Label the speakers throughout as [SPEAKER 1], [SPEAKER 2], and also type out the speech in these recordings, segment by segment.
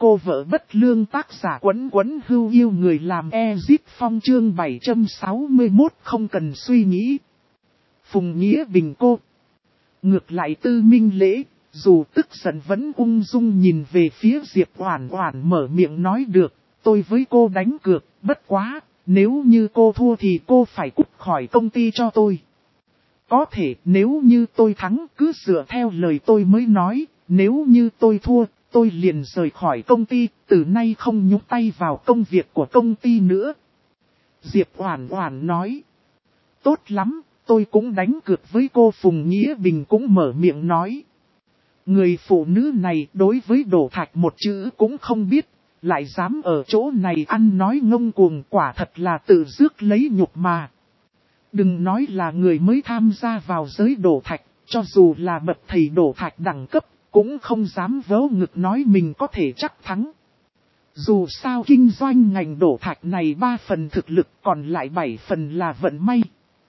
[SPEAKER 1] cô vợ bất lương tác giả Quấn Quấn Hưu yêu người làm Ezip Phong chương 761 không cần suy nghĩ. Phùng Nghĩa Bình cô. Ngược lại Tư Minh Lễ, dù tức giận vẫn ung dung nhìn về phía Diệp Oản Oản mở miệng nói được, tôi với cô đánh cược, bất quá, nếu như cô thua thì cô phải cút khỏi công ty cho tôi. Có thể nếu như tôi thắng cứ dựa theo lời tôi mới nói, nếu như tôi thua, tôi liền rời khỏi công ty, từ nay không nhúng tay vào công việc của công ty nữa. Diệp Oản Oản nói, tốt lắm, tôi cũng đánh cược với cô. Phùng Nghĩa Bình cũng mở miệng nói. Người phụ nữ này đối với Đỗ Thạch một chữ cũng không biết, lại dám ở chỗ này ăn nói ngông cuồng, quả thật là tự rước lấy nhục mà. Đừng nói là người mới tham gia vào giới Đỗ Thạch, cho dù là bậc thầy Đỗ Thạch đẳng cấp, cũng không dám vớ ngực nói mình có thể chắc thắng. Dù sao kinh doanh ngành Đỗ Thạch này 3 phần thực lực còn lại 7 phần là vận may.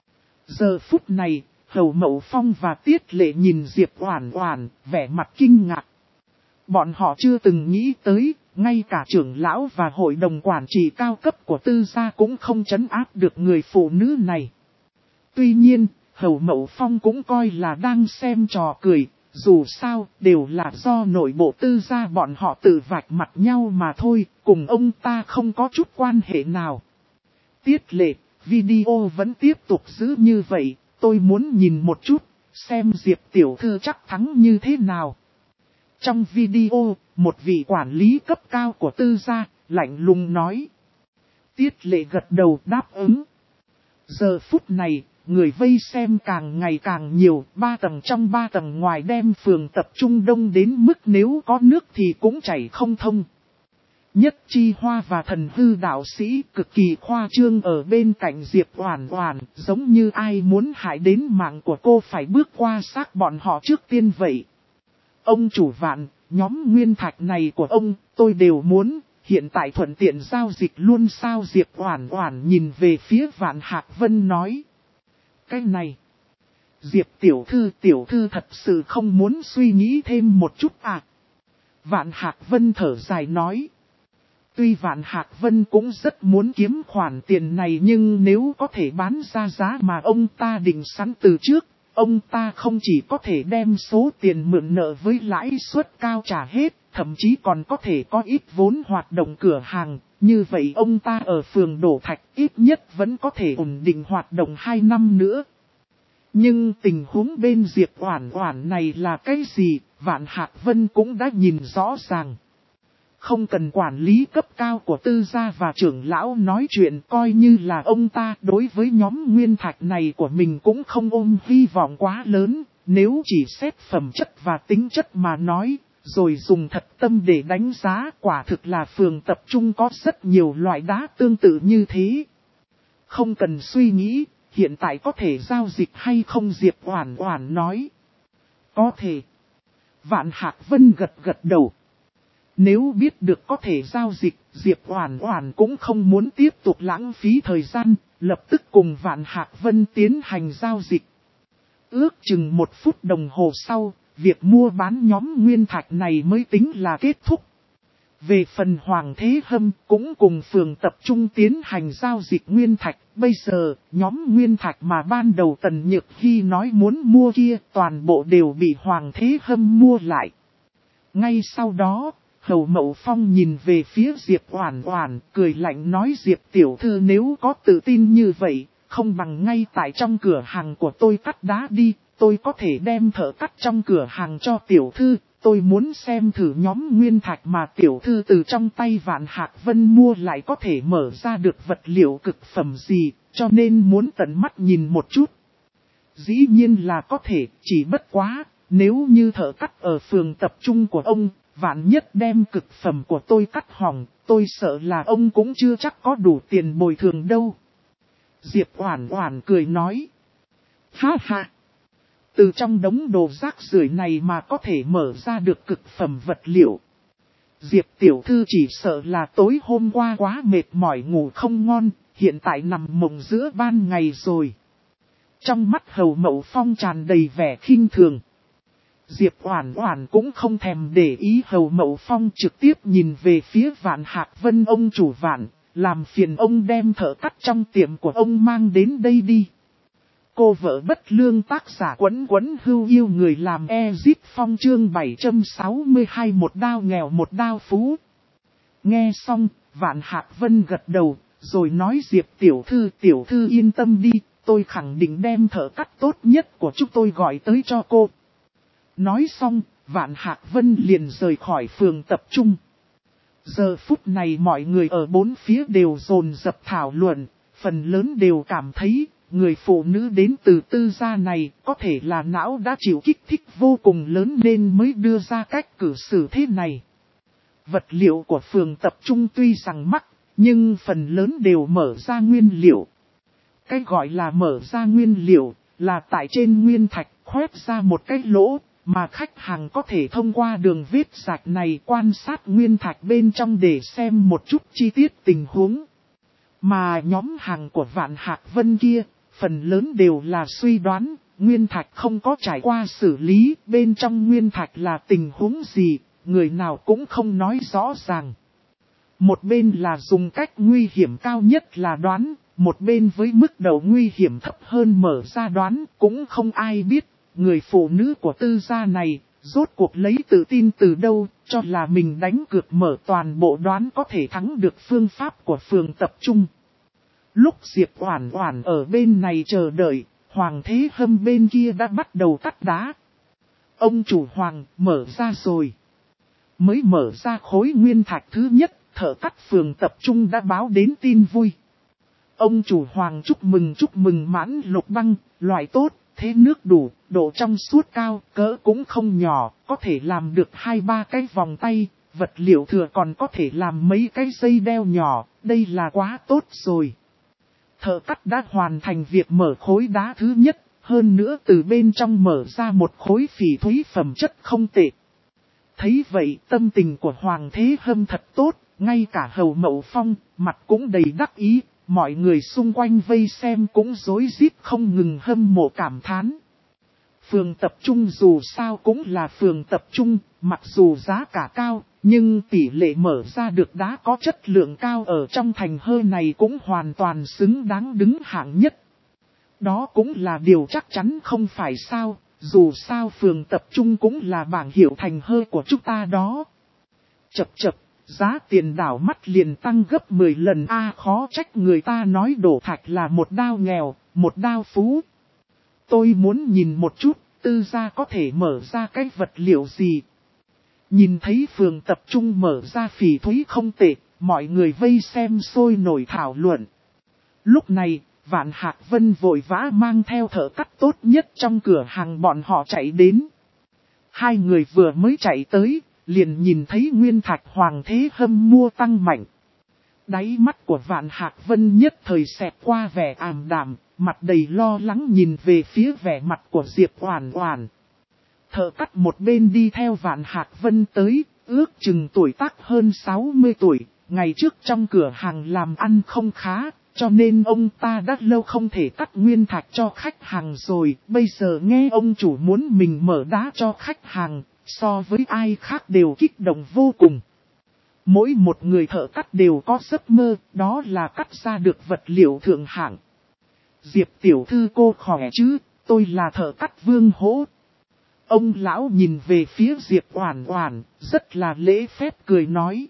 [SPEAKER 1] Giờ phút này, Hầu Mậu Phong và Tiết Lệ nhìn Diệp Oản Oản, vẻ mặt kinh ngạc. Bọn họ chưa từng nghĩ tới, ngay cả trưởng lão và hội đồng quản trị cao cấp của Tư gia cũng không trấn áp được người phụ nữ này. Tuy nhiên, Hầu Mậu Phong cũng coi là đang xem trò cười, dù sao đều là do nội bộ Tư gia bọn họ tự vạch mặt nhau mà thôi, cùng ông ta không có chút quan hệ nào. Tiết Lệ, video vẫn tiếp tục giữ như vậy, tôi muốn nhìn một chút, xem Diệp tiểu thư chắc thắng như thế nào. Trong video, một vị quản lý cấp cao của Tư gia, lạnh lùng nói. Tiết Lệ gật đầu đáp ứng. Giờ phút này, người vây xem càng ngày càng nhiều, 3 tầng trong 3 tầng ngoài đem phường tập trung đông đến mức nếu có nước thì cũng chảy không thông. Nhất Chi Hoa và Thần Hư đạo sĩ cực kỳ khoa trương ở bên cạnh Diệp Oản Oản, giống như ai muốn hại đến mạng của cô phải bước qua xác bọn họ trước tiên vậy. Ông chủ Vạn, nhóm nguyên thạch này của ông, tôi đều muốn, hiện tại thuận tiện giao dịch luôn sao? Diệp Oản Oản nhìn về phía Vạn Hạc Vân nói. Cái này, Diệp tiểu thư thật sự không muốn suy nghĩ thêm một chút à? Vạn Hạc Vân thở dài nói. Tuy Vạn Hạc Vân cũng rất muốn kiếm khoản tiền này, nhưng nếu có thể bán ra giá mà ông ta định sẵn từ trước, ông ta không chỉ có thể đem số tiền mượn nợ với lãi suất cao trả hết, thậm chí còn có thể có ít vốn hoạt động cửa hàng. Như vậy ông ta ở phường Đỗ Thạch ít nhất vẫn có thể ổn định hoạt động 2 năm nữa. Nhưng tình huống bên Diệp Oản Oản này là cái gì, Vạn Hạc Vân cũng đã nhìn rõ ràng. Không cần quản lý cấp cao của Tư gia và trưởng lão nói chuyện, coi như là ông ta đối với nhóm nguyên thạch này của mình cũng không ôm hy vọng quá lớn, nếu chỉ xét phẩm chất và tính chất mà nói, rồi dùng thật tâm để đánh giá, quả thực là phường tập trung có rất nhiều loại đá tương tự như thế. Không cần suy nghĩ, hiện tại có thể giao dịch hay không? Diệp Oản Oản nói. Có thể. Vạn Hạc Vân gật đầu. Nếu biết được có thể giao dịch, Diệp Oản Oản cũng không muốn tiếp tục lãng phí thời gian, lập tức cùng Vạn Hạc Vân tiến hành giao dịch. Ước chừng 1 phút đồng hồ sau, việc mua bán nhóm nguyên thạch này mới tính là kết thúc. Về phần Hoàng Thế Hâm cũng cùng phường tập trung tiến hành giao dịch nguyên thạch, bây giờ nhóm nguyên thạch mà ban đầu Tần Nhược Hy nói muốn mua kia toàn bộ đều bị Hoàng Thế Hâm mua lại. Ngay sau đó, Hầu Mậu Phong nhìn về phía Diệp Oản Oản, cười lạnh nói. Diệp tiểu thư nếu có tự tin như vậy, không bằng ngay tại trong cửa hàng của tôi cắt đá đi, tôi có thể đem thợ cắt trong cửa hàng cho tiểu thư, tôi muốn xem thử nhóm nguyên thạch mà tiểu thư từ trong tay Vạn Hạc Vân mua lại có thể mở ra được vật liệu cực phẩm gì, cho nên muốn tận mắt nhìn một chút. Dĩ nhiên là có thể, chỉ bất quá, nếu như thợ cắt ở phường tập trung của ông, vạn nhất đem cực phẩm của tôi cắt hỏng, tôi sợ là ông cũng chưa chắc có đủ tiền bồi thường đâu. Diệp Oản Oản cười nói. Ha ha! Từ trong đống đồ rác rưởi này mà có thể mở ra được cực phẩm vật liệu. Diệp tiểu thư chỉ sợ là tối hôm qua quá mệt mỏi ngủ không ngon, hiện tại nằm mộng giữa ban ngày rồi. Trong mắt Hầu Mậu Phong tràn đầy vẻ khinh thường. Diệp Oản Oản cũng không thèm để ý Hầu Mậu Phong, trực tiếp nhìn về phía Vạn Hạc Vân. Ông chủ Vạn, làm phiền ông đem thợ cắt trong tiệm của ông mang đến đây đi. Cô vợ bất lương, tác giả Quấn Quấn Hưu Yêu người làm Ezit Phong, chương 762, một đao nghèo một đao phú. Nghe xong, Vạn Hạc Vân gật đầu, rồi nói Diệp tiểu thư yên tâm đi, tôi khẳng định đem thợ cắt tốt nhất của chúng tôi gọi tới cho cô. Nói xong, Vạn Hạc Vân liền rời khỏi phường tập trung. Giờ phút này mọi người ở bốn phía đều dồn dập thảo luận, phần lớn đều cảm thấy, người phụ nữ đến từ Tư gia này có thể là não đã chịu kích thích vô cùng lớn nên mới đưa ra cách cử xử thế này. Vật liệu của phường tập trung tuy rằng mắc, nhưng phần lớn đều mở ra nguyên liệu. Cái gọi là mở ra nguyên liệu, là tại trên nguyên thạch khoét ra một cái lỗ, mà khách hàng có thể thông qua đường vết rạch này quan sát nguyên thạch bên trong để xem một chút chi tiết tình huống. Mà nhóm hàng của Vạn Hạc Vân kia, phần lớn đều là suy đoán, nguyên thạch không có trải qua xử lý, bên trong nguyên thạch là tình huống gì, người nào cũng không nói rõ ràng. Một bên là dùng cách nguy hiểm cao nhất là đoán, một bên với mức độ nguy hiểm thấp hơn mở ra đoán, cũng không ai biết. Người phụ nữ của Tư gia này, rốt cuộc lấy tự tin từ đâu, cho là mình đánh cược mở toàn bộ đoán có thể thắng được phương pháp của phường tập trung. Lúc Diệp Oản Oản ở bên này chờ đợi, Hoàng Thế Hâm bên kia đã bắt đầu cắt đá. Ông chủ Hoàng, mở ra rồi. Mới mở ra khối nguyên thạch thứ nhất, thợ cắt phường tập trung đã báo đến tin vui. Ông chủ Hoàng chúc mừng mãn lục băng, loại tốt. Thế nước đủ, độ trong suốt cao, cỡ cũng không nhỏ, có thể làm được 2-3 cái vòng tay, vật liệu thừa còn có thể làm mấy cái dây đeo nhỏ, đây là quá tốt rồi. Thợ cắt đã hoàn thành việc mở khối đá thứ nhất, hơn nữa từ bên trong mở ra một khối phỉ thúy phẩm chất không tệ. Thấy vậy tâm tình của Hoàng Thế Hâm thật tốt, ngay cả Hầu Mậu Phong, mặt cũng đầy đắc ý. Mọi người xung quanh vây xem cũng rối rít không ngừng hâm mộ cảm thán. Phường tập trung dù sao cũng là phường tập trung, mặc dù giá cả cao, nhưng tỷ lệ mở ra được đá có chất lượng cao ở trong thành hơi này cũng hoàn toàn xứng đáng đứng hạng nhất. Đó cũng là điều chắc chắn không phải sao, dù sao phường tập trung cũng là bảng hiệu thành hơi của chúng ta đó. Chập chập. Giá tiền đảo mắt liền tăng gấp 10 lần khó trách người ta nói đổ thạch là một đao nghèo, một đao phú. Tôi muốn nhìn một chút, Tư gia có thể mở ra cái vật liệu gì. Nhìn thấy phường tập trung mở ra phỉ thúy không tệ, mọi người vây xem sôi nổi thảo luận. Lúc này, Vạn Hạc Vân vội vã mang theo thợ cắt tốt nhất trong cửa hàng bọn họ chạy đến. Hai người vừa mới chạy tới, liền nhìn thấy nguyên thạch Hoàng Thế Hâm mua tăng mạnh. Đáy mắt của Vạn Hạc Vân nhất thời xẹt qua vẻ ảm đạm, mặt đầy lo lắng nhìn về phía vẻ mặt của Diệp Oản Oản. Thợ cắt một bên đi theo Vạn Hạc Vân tới, ước chừng tuổi tác hơn 60 tuổi, ngày trước trong cửa hàng làm ăn không khá, cho nên ông ta đã lâu không thể cắt nguyên thạch cho khách hàng rồi, bây giờ nghe ông chủ muốn mình mở đá cho khách hàng. So với ai khác đều kích động vô cùng. Mỗi một người thợ cắt đều có giấc mơ, đó là cắt ra được vật liệu thượng hạng. Diệp tiểu thư cô khỏe chứ, tôi là thợ cắt Vương Hỗ. Ông lão nhìn về phía Diệp Oản Oản, rất là lễ phép cười nói.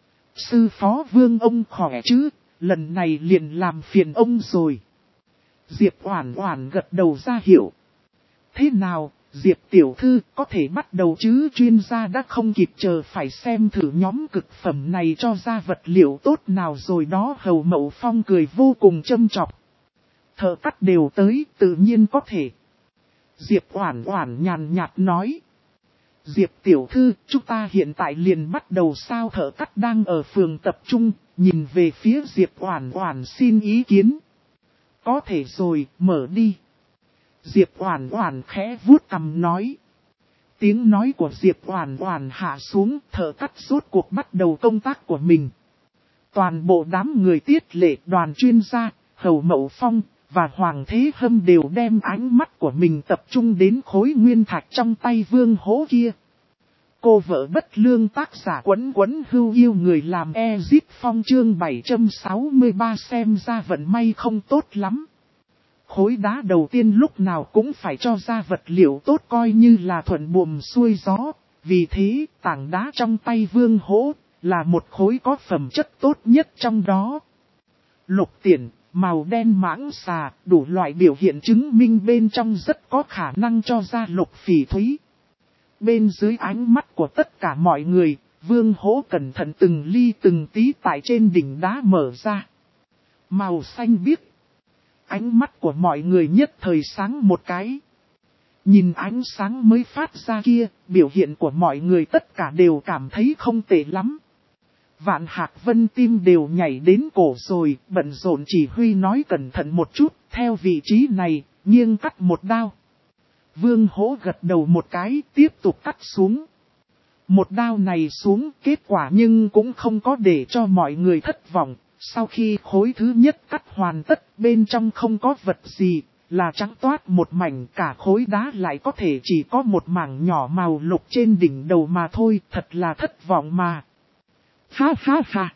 [SPEAKER 1] Sư phó Vương ông khỏe chứ, lần này liền làm phiền ông rồi. Diệp Oản Oản gật đầu ra hiệu. Thế nào? Diệp tiểu thư có thể bắt đầu chứ, chuyên gia đã không kịp chờ phải xem thử nhóm cực phẩm này cho ra vật liệu tốt nào rồi đó. Hầu Mậu Phong cười vô cùng châm chọc. Thợ cắt đều tới, tự nhiên có thể. Diệp Oản Oản nhàn nhạt nói. Diệp tiểu thư, chúng ta hiện tại liền bắt đầu sao? Thợ cắt đang ở phường tập trung, nhìn về phía Diệp Oản Oản xin ý kiến. Có thể rồi, mở đi. Diệp Oản Oản khẽ vuốt cằm nói. Tiếng nói của Diệp Oản Oản hạ xuống, thợ cắt rốt cuộc bắt đầu công tác của mình. Toàn bộ đám người Tiết Lệ, Đoàn chuyên gia, Hầu Mậu Phong, và Hoàng Thế Hâm đều đem ánh mắt của mình tập trung đến khối nguyên thạch trong tay Vương Hỗ kia. Cô vợ bất lương tác giả Quấn Quấn Hưu yêu người làm Ezip Phong chương 763 xem ra vận may không tốt lắm. Khối đá đầu tiên lúc nào cũng phải cho ra vật liệu tốt coi như là thuận buồm xuôi gió, vì thế tảng đá trong tay Vương Hỗ là một khối có phẩm chất tốt nhất trong đó. Lục tiển, màu đen mãng xà, đủ loại biểu hiện chứng minh bên trong rất có khả năng cho ra lục phỉ thúy. Bên dưới ánh mắt của tất cả mọi người, Vương Hỗ cẩn thận từng ly từng tí tại trên đỉnh đá mở ra. Màu xanh biếc. Ánh mắt của mọi người nhất thời sáng một cái. Nhìn ánh sáng mới phát ra kia, biểu hiện của mọi người tất cả đều cảm thấy không tệ lắm. Vạn Hạc Vân tim đều nhảy đến cổ rồi, bận rộn chỉ huy nói cẩn thận một chút, theo vị trí này, nghiêng cắt một đao. Vương Hỗ gật đầu một cái, tiếp tục cắt xuống. Một đao này xuống, kết quả nhưng cũng không có để cho mọi người thất vọng. Sau khi khối thứ nhất cắt hoàn tất, bên trong không có vật gì, là trắng toát một mảnh, cả khối đá lại có thể chỉ có một mảng nhỏ màu lục trên đỉnh đầu mà thôi, thật là thất vọng mà. Ha ha ha!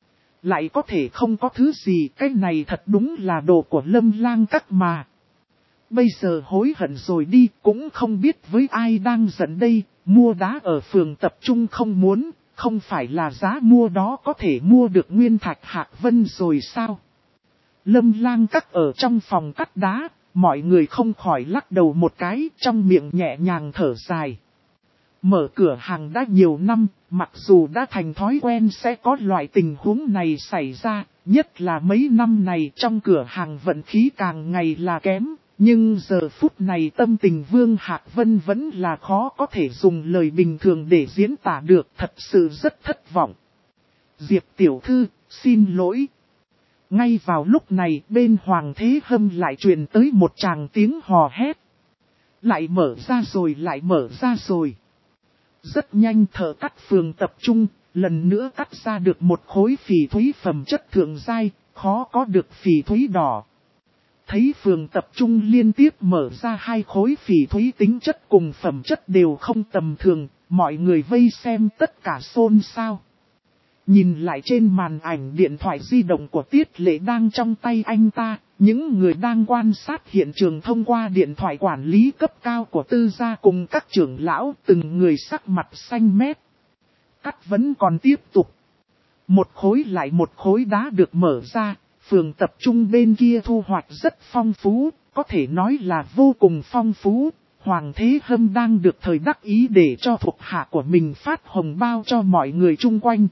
[SPEAKER 1] Lại có thể không có thứ gì, cái này thật đúng là đồ của Lâm Lang Các mà. Bây giờ hối hận rồi đi, cũng không biết với ai đang giận đây, mua đá ở phường tập trung không muốn, không phải là giá mua đó có thể mua được nguyên thạch Hạc Vân rồi sao? Lâm Lang Các ở trong phòng cắt đá, mọi người không khỏi lắc đầu một cái, trong miệng nhẹ nhàng thở dài. Mở cửa hàng đã nhiều năm, mặc dù đã thành thói quen sẽ có loại tình huống này xảy ra, nhất là mấy năm này trong cửa hàng vận khí càng ngày là kém. Nhưng giờ phút này tâm tình Vương Hạc Vân vẫn là khó có thể dùng lời bình thường để diễn tả được, thật sự rất thất vọng. Diệp tiểu thư, xin lỗi. Ngay vào lúc này bên Hoàng Thế Hâm lại truyền tới một tràng tiếng hò hét. Lại mở ra rồi, lại mở ra rồi. Rất nhanh thợ cắt phường tập trung, lần nữa cắt ra được một khối phỉ thúy phẩm chất thượng giai, khó có được phỉ thúy đỏ. Thấy phường tập trung liên tiếp mở ra hai khối phỉ thúy tính chất cùng phẩm chất đều không tầm thường, mọi người vây xem tất cả xôn xao. Nhìn lại trên màn ảnh điện thoại di động của Tiết Lệ đang trong tay anh ta, những người đang quan sát hiện trường thông qua điện thoại quản lý cấp cao của Tư gia cùng các trưởng lão từng người sắc mặt xanh mét. Cắt vẫn còn tiếp tục. Một khối lại một khối đá được mở ra. Phường tập trung bên kia thu hoạch rất phong phú, có thể nói là vô cùng phong phú. Hoàng Thế Hâm đang được thời đắc ý để cho thuộc hạ của mình phát hồng bao cho mọi người chung quanh.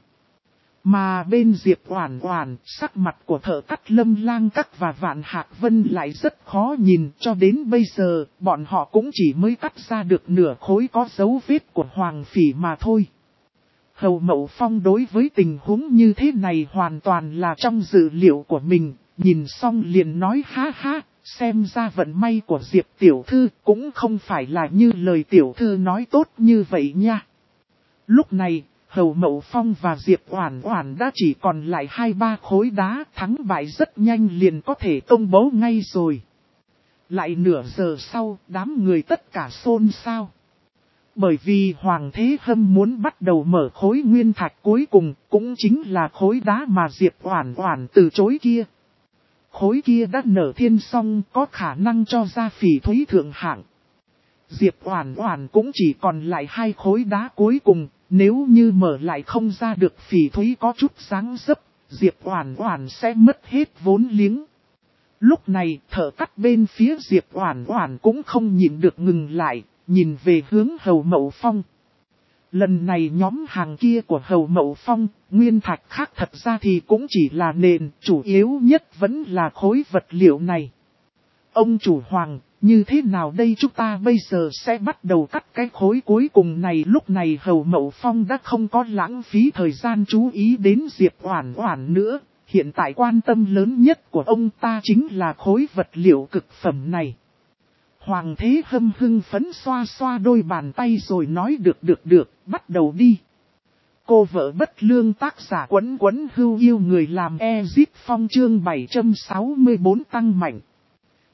[SPEAKER 1] Mà bên Diệp Oản Oản, sắc mặt của thợ cắt Lâm Lang Các và Vạn Hạc Vân lại rất khó nhìn, cho đến bây giờ, bọn họ cũng chỉ mới cắt ra được nửa khối có dấu vết của Hoàng Phỉ mà thôi. Hầu Mậu Phong đối với tình huống như thế này hoàn toàn là trong dự liệu của mình, nhìn xong liền nói ha ha, xem ra vận may của Diệp tiểu thư cũng không phải là như lời tiểu thư nói tốt như vậy nha. Lúc này, Hầu Mậu Phong và Diệp Oản Oản đã chỉ còn lại 2-3 khối đá, thắng bại rất nhanh liền có thể công bố ngay rồi. Lại nửa giờ sau, đám người tất cả xôn xao. Bởi vì Hoàng Thế Hâm muốn bắt đầu mở khối nguyên thạch cuối cùng, cũng chính là khối đá mà Diệp Oản Oản từ chối kia. Khối kia đã nở thiên song, có khả năng cho ra phỉ thúy thượng hạng. Diệp Oản Oản cũng chỉ còn lại 2 khối đá cuối cùng, nếu như mở lại không ra được phỉ thúy có chút dáng dấp, Diệp Oản Oản sẽ mất hết vốn liếng. Lúc này, thợ cắt bên phía Diệp Oản Oản cũng không nhịn được ngừng lại. Nhìn về hướng Hầu Mậu Phong. Lần này nhóm hàng kia của Hầu Mậu Phong, nguyên thạch khác thật ra thì cũng chỉ là nền, chủ yếu nhất vẫn là khối vật liệu này. Ông chủ Hoàng, như thế nào đây chúng ta bây giờ sẽ bắt đầu cắt cái khối cuối cùng này. Lúc này Hầu Mậu Phong đã không có lãng phí thời gian chú ý đến Diệp Oản Oản nữa. Hiện tại quan tâm lớn nhất của ông ta chính là khối vật liệu cực phẩm này. Hoàng Thế Hâm hưng phấn xoa xoa đôi bàn tay rồi nói được, bắt đầu đi. Cô vợ bất lương tác giả Quấn Quấn Hưu yêu người làm Ezip Phong chương 764 tăng mạnh.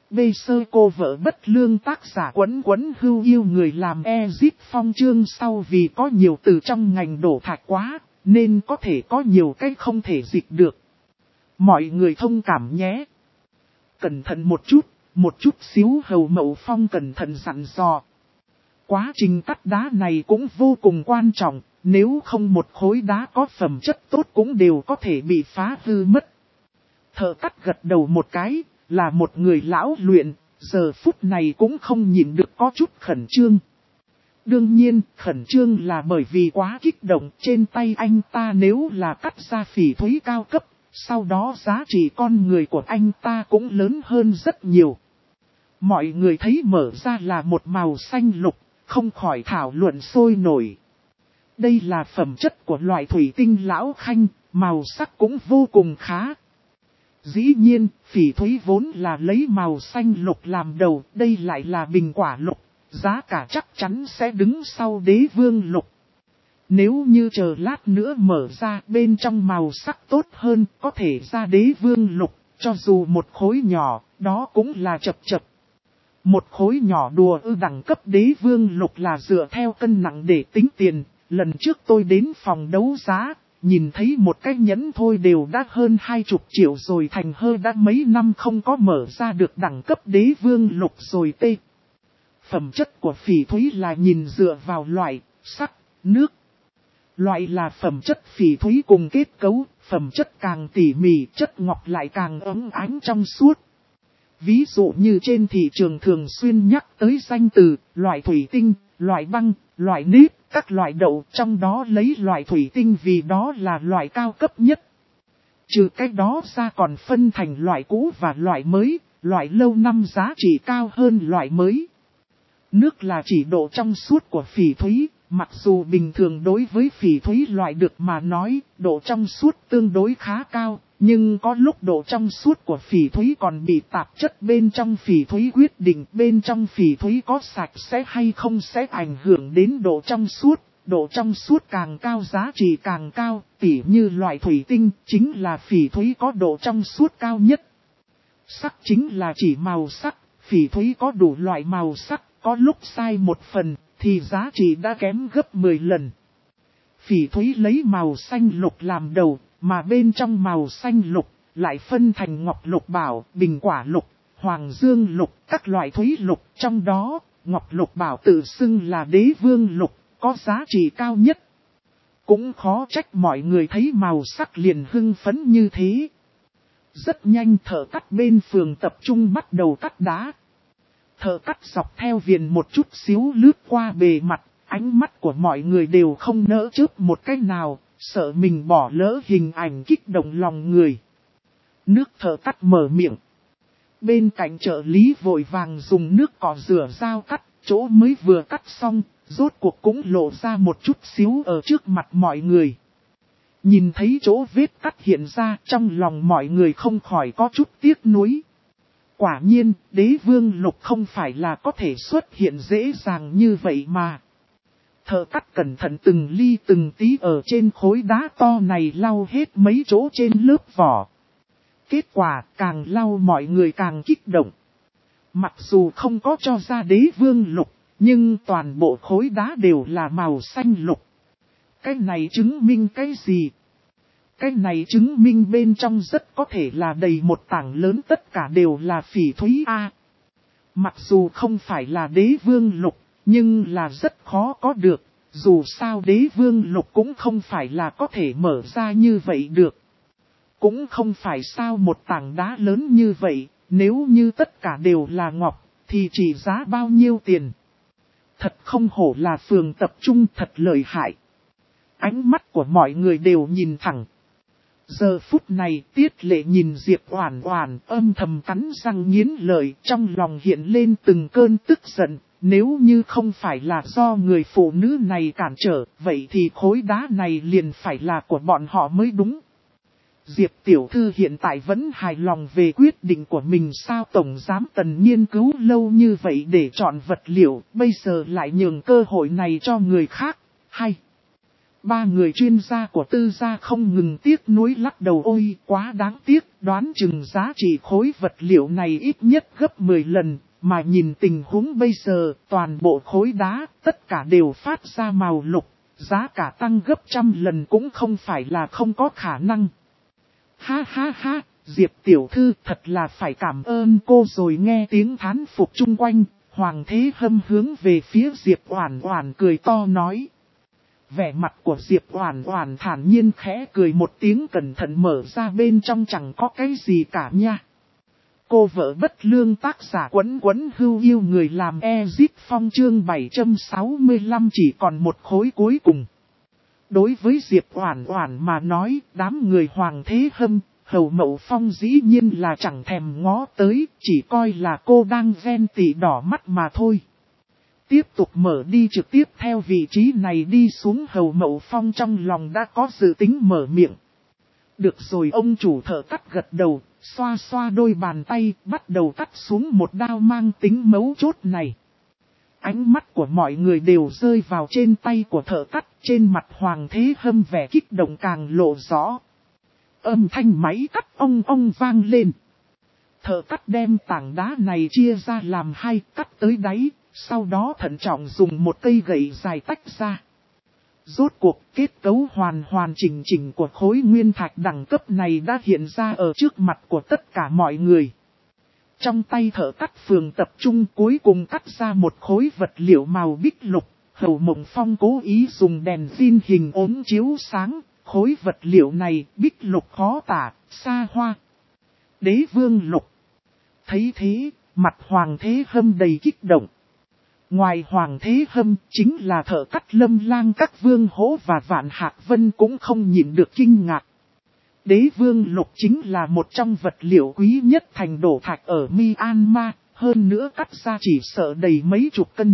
[SPEAKER 1] Bê sơ cô vợ bất lương tác giả Quấn Quấn Hưu yêu người làm Ezit Phong chương sau vì có nhiều từ trong ngành đổ thạch quá, nên có thể có nhiều cái không thể dịch được. Mọi người thông cảm nhé. Cẩn thận một chút xíu Hầu Mậu Phong cẩn thận dặn dò. Quá trình cắt đá này cũng vô cùng quan trọng, nếu không một khối đá có phẩm chất tốt cũng đều có thể bị phá hư mất. Thợ cắt gật đầu một cái, là một người lão luyện, giờ phút này cũng không nhịn được có chút khẩn trương. Đương nhiên, khẩn trương là bởi vì quá kích động, trên tay anh ta nếu là cắt ra phỉ thúy cao cấp, sau đó giá trị con người của anh ta cũng lớn hơn rất nhiều. Mọi người thấy mở ra là một màu xanh lục, không khỏi thảo luận sôi nổi. Đây là phẩm chất của loại thủy tinh lão khanh, màu sắc cũng vô cùng khá. Dĩ nhiên, phỉ thúy vốn là lấy màu xanh lục làm đầu, đây lại là bình quả lục, giá cả chắc chắn sẽ đứng sau đế vương lục. Nếu như chờ lát nữa mở ra bên trong màu sắc tốt hơn, có thể ra đế vương lục, cho dù một khối nhỏ, đó cũng là chập chập. Một khối nhỏ đùa đẳng cấp đế vương lục là dựa theo cân nặng để tính tiền, lần trước tôi đến phòng đấu giá. Nhìn thấy một cái nhẫn thôi đều đã hơn 20 triệu rồi, thành hơ đã mấy năm không có mở ra được đẳng cấp đế vương lục rồi tê. Phẩm chất của phỉ thúy là nhìn dựa vào loại, sắc, nước. Loại là phẩm chất phỉ thúy cùng kết cấu, phẩm chất càng tỉ mỉ, chất ngọc lại càng óng ánh trong suốt. Ví dụ như trên thị trường thường xuyên nhắc tới danh từ, loại thủy tinh, loại băng, loại nếp, các loại đậu, trong đó lấy loại thủy tinh vì đó là loại cao cấp nhất. Trừ cái đó ra còn phân thành loại cũ và loại mới, loại lâu năm giá trị cao hơn loại mới. Nước là chỉ độ trong suốt của phỉ thúy, mặc dù bình thường đối với phỉ thúy loại được mà nói, độ trong suốt tương đối khá cao. Nhưng có lúc độ trong suốt của phỉ thúy còn bị tạp chất bên trong phỉ thúy quyết định bên trong phỉ thúy có sạch sẽ hay không sẽ ảnh hưởng đến độ trong suốt. Độ trong suốt càng cao giá trị càng cao, tỉ như loại thủy tinh chính là phỉ thúy có độ trong suốt cao nhất. Sắc chính là chỉ màu sắc, phỉ thúy có đủ loại màu sắc, có lúc sai một phần thì giá trị đã kém gấp 10 lần. Phỉ thúy lấy màu xanh lục làm đầu. Mà bên trong màu xanh lục, lại phân thành ngọc lục bảo, bình quả lục, hoàng dương lục, các loại thúy lục. Trong đó, ngọc lục bảo tự xưng là đế vương lục, có giá trị cao nhất. Cũng khó trách mọi người thấy màu sắc liền hưng phấn như thế. Rất nhanh thợ cắt bên phường tập trung bắt đầu cắt đá. Thợ cắt dọc theo viền một chút xíu lướt qua bề mặt, ánh mắt của mọi người đều không nỡ chớp một cái nào. Sợ mình bỏ lỡ hình ảnh kích động lòng người. Nước thợ cắt mở miệng. Bên cạnh trợ lý vội vàng dùng nước cỏ rửa dao cắt, chỗ mới vừa cắt xong, rốt cuộc cũng lộ ra một chút xíu ở trước mặt mọi người. Nhìn thấy chỗ vết cắt hiện ra, trong lòng mọi người không khỏi có chút tiếc nuối. Quả nhiên, đế vương lục không phải là có thể xuất hiện dễ dàng như vậy mà. Thợ cắt cẩn thận từng ly từng tí ở trên khối đá to này lau hết mấy chỗ trên lớp vỏ. Kết quả càng lau mọi người càng kích động. Mặc dù không có cho ra đế vương lục, nhưng toàn bộ khối đá đều là màu xanh lục. Cái này chứng minh cái gì? Cái này chứng minh bên trong rất có thể là đầy một tảng lớn tất cả đều là phỉ thúy A. Mặc dù không phải là đế vương lục, nhưng là rất khó có được, dù sao đế vương lục cũng không phải là có thể mở ra như vậy được. Cũng không phải sao một tảng đá lớn như vậy, nếu như tất cả đều là ngọc, thì chỉ giá bao nhiêu tiền. Thật không hổ là phường tập trung thật lợi hại. Ánh mắt của mọi người đều nhìn thẳng. Giờ phút này Tiết Lệ nhìn Diệp Oản Oản âm thầm cắn răng nghiến lợi, trong lòng hiện lên từng cơn tức giận. Nếu như không phải là do người phụ nữ này cản trở, vậy thì khối đá này liền phải là của bọn họ mới đúng. Diệp tiểu thư hiện tại vẫn hài lòng về quyết định của mình sao? Tổng giám Tần nghiên cứu lâu như vậy để chọn vật liệu, bây giờ lại nhường cơ hội này cho người khác, hay? Ba người chuyên gia của Tư gia không ngừng tiếc nuối lắc đầu, ôi quá đáng tiếc. đoán chừng giá trị khối vật liệu này ít nhất gấp 10 lần, mà nhìn tình huống bây giờ, toàn bộ khối đá, tất cả đều phát ra màu lục, giá cả tăng gấp 100 lần cũng không phải là không có khả năng. Ha ha ha, Diệp tiểu thư thật là phải cảm ơn cô rồi. Nghe tiếng thán phục chung quanh, Hoàng Thế Hâm hướng về phía Diệp Oản Oản cười to nói. Vẻ mặt của Diệp Oản Oản thản nhiên khẽ cười một tiếng, cẩn thận mở ra, bên trong chẳng có cái gì cả nha. Cô vợ bất lương tác giả Quấn Quấn Hưu Yêu người làm Ezip Phong chương 765 chỉ còn một khối cuối cùng. Đối với Diệp Oản Oản mà nói, đám người Hoàng Thế Hâm, Hầu Mậu Phong dĩ nhiên là chẳng thèm ngó tới, chỉ coi là cô đang ghen tị đỏ mắt mà thôi. Tiếp tục mở đi, trực tiếp theo vị trí này đi xuống. Hầu Mậu Phong trong lòng đã có dự tính mở miệng. Được rồi, ông chủ thợ cắt gật đầu, xoa xoa đôi bàn tay, bắt đầu cắt xuống một đao mang tính mấu chốt này. Ánh mắt của mọi người đều rơi vào trên tay của thợ cắt, trên mặt Hoàng Thế Hâm vẻ kích động càng lộ rõ. Âm thanh máy cắt ong ong vang lên. Thợ cắt đem tảng đá này chia ra làm hai, cắt tới đáy, sau đó thận trọng dùng một cây gậy dài tách ra. Rốt cuộc kết cấu hoàn chỉnh của khối nguyên thạch đẳng cấp này đã hiện ra ở trước mặt của tất cả mọi người. Trong tay thợ cắt phường tập trung cuối cùng cắt ra một khối vật liệu màu bích lục. Hầu Mộng Phong cố ý dùng đèn pin hình ốm chiếu sáng, khối vật liệu này bích lục khó tả, xa hoa. Đế vương lục. Thấy thế, mặt Hoàng Thế Hâm đầy kích động. Ngoài Hoàng Thế Hâm, chính là thợ cắt Lâm Lang các Vương Hỗ và Vạn Hạc Vân cũng không nhịn được kinh ngạc. Đế vương lục chính là một trong vật liệu quý nhất thành đổ thạch ở Myanmar, hơn nữa cắt ra chỉ sợ đầy mấy chục cân.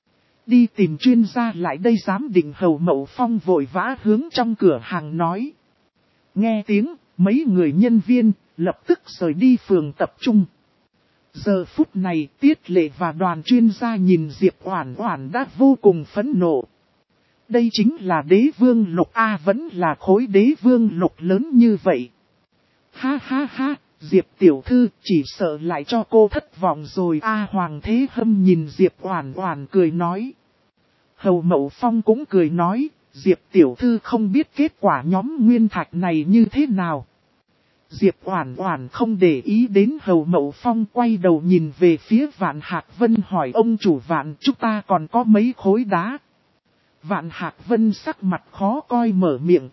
[SPEAKER 1] Đi tìm chuyên gia lại đây giám định. Hầu Mậu Phong vội vã hướng trong cửa hàng nói. Nghe tiếng, mấy người nhân viên lập tức rời đi phường tập trung. Giờ phút này Tiết Lệ và đoàn chuyên gia nhìn Diệp Oản Oản đã vô cùng phẫn nộ. Đây chính là đế vương lục A, vẫn là khối đế vương lục lớn như vậy. Ha ha ha, Diệp tiểu thư chỉ sợ lại cho cô thất vọng rồi A. Hoàng Thế Hâm nhìn Diệp Oản Oản cười nói. Hầu Mậu Phong cũng cười nói, Diệp tiểu thư không biết kết quả nhóm nguyên thạch này như thế nào. Diệp Oản Oản không để ý đến Hầu Mậu Phong, quay đầu nhìn về phía Vạn Hạc Vân hỏi ông chủ Vạn, chúng ta còn có mấy khối đá. Vạn Hạc Vân sắc mặt khó coi mở miệng,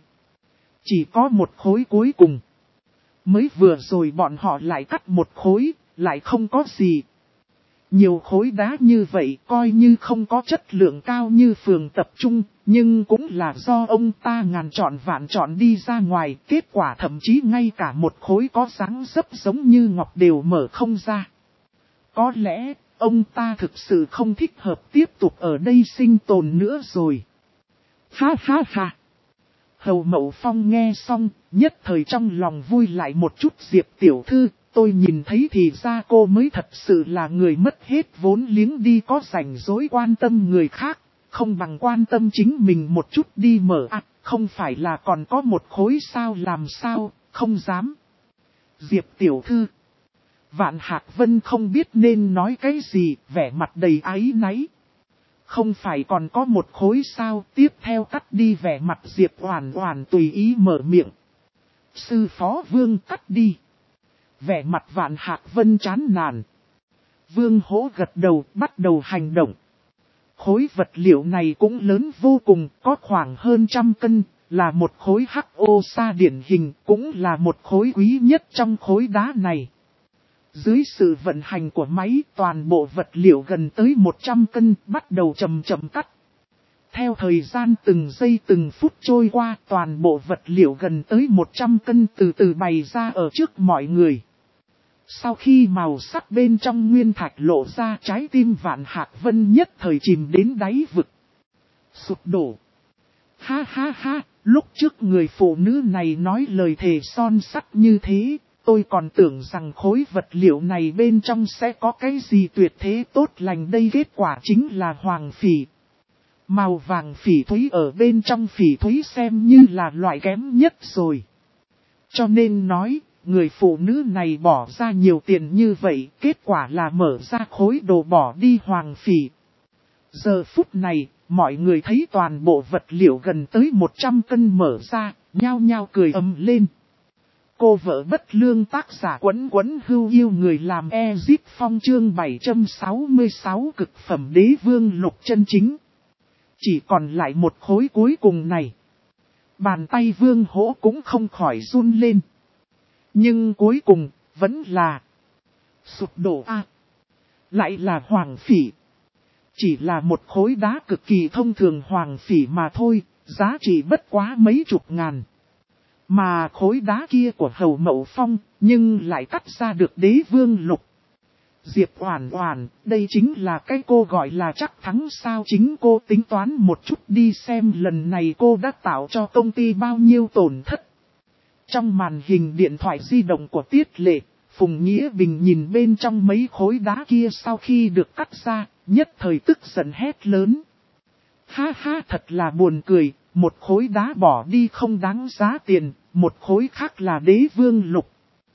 [SPEAKER 1] chỉ có một khối cuối cùng. Mới vừa rồi bọn họ lại cắt một khối, lại không có gì. Nhiều khối đá như vậy coi như không có chất lượng cao như phường tập trung, nhưng cũng là do ông ta ngàn chọn vạn chọn đi ra ngoài, kết quả thậm chí ngay cả một khối có dáng dấp giống như ngọc đều mở không ra. Có lẽ, ông ta thực sự không thích hợp tiếp tục ở đây sinh tồn nữa rồi. Ha ha ha! Hầu Mậu Phong nghe xong, nhất thời trong lòng vui lại một chút. Diệp tiểu thư, tôi nhìn thấy thì ra cô mới thật sự là người mất hết vốn liếng, đi có rảnh rỗi quan tâm người khác, không bằng quan tâm chính mình một chút đi mở ạ, không phải là còn có một khối sao, làm sao, không dám. Diệp tiểu thư. Vạn Hạc Vân không biết nên nói cái gì, vẻ mặt đầy áy náy. Không phải còn có một khối sao, tiếp theo cắt đi. Vẻ mặt Diệp Oản Oản tùy ý mở miệng. Sư phó Vương cắt đi. Vẻ mặt Vạn Hạc Vân chán nản. Vương Hỗ gật đầu, bắt đầu hành động. Khối vật liệu này cũng lớn vô cùng, có khoảng hơn 100 cân, là một khối hắc ô sa điển hình, cũng là một khối quý nhất trong khối đá này. Dưới sự vận hành của máy, toàn bộ vật liệu gần tới 100 cân bắt đầu chậm chậm cắt. Theo thời gian từng giây từng phút trôi qua, toàn bộ vật liệu gần tới 100 cân từ từ bày ra ở trước mọi người. Sau khi màu sắc bên trong nguyên thạch lộ ra, trái tim Vạn Hạc Vân nhất thời chìm đến đáy vực. Sụp đổ. Ha ha ha, lúc trước người phụ nữ này nói lời thề son sắt như thế, tôi còn tưởng rằng khối vật liệu này bên trong sẽ có cái gì tuyệt thế tốt lành đây, kết quả chính là hoàng phỉ. Màu vàng phỉ thúy ở bên trong phỉ thúy xem như là loại kém nhất rồi. Cho nên nói, người phụ nữ này bỏ ra nhiều tiền như vậy, kết quả là mở ra khối đồ bỏ đi hoàng phỉ. Giờ phút này, mọi người thấy toàn bộ vật liệu gần tới 100 cân mở ra, nhao nhao cười ầm lên. Cô vợ bất lương tác giả Quấn Quấn Hưu yêu người làm Ezip Phong chương 766 cực phẩm đế vương lục chân chính. Chỉ còn lại một khối cuối cùng này. Bàn tay Vương Hỗ cũng không khỏi run lên. Nhưng cuối cùng, vẫn là sụp đổ a. Lại là hoàng phỉ. Chỉ là một khối đá cực kỳ thông thường hoàng phỉ mà thôi, giá trị bất quá mấy chục ngàn. Mà khối đá kia của Hầu Mậu Phong, nhưng lại cắt ra được đế vương lục. Diệp Oản Oản, đây chính là cái cô gọi là chắc thắng sao? Chính cô tính toán một chút đi xem lần này cô đã tạo cho công ty bao nhiêu tổn thất. Trong màn hình điện thoại di động của Tiết Lệ, Phùng Nghĩa Bình nhìn bên trong mấy khối đá kia sau khi được cắt ra, nhất thời tức giận hét lớn. Ha ha, thật là buồn cười, một khối đá bỏ đi không đáng giá tiền, một khối khác là đế vương lục.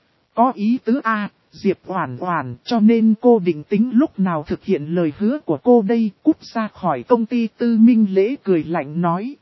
[SPEAKER 1] Có ý tứ a, Diệp Oản Oản, cho nên cô định tính lúc nào thực hiện lời hứa của cô đây? Cút ra khỏi công ty Tư Minh Lễ cười lạnh nói.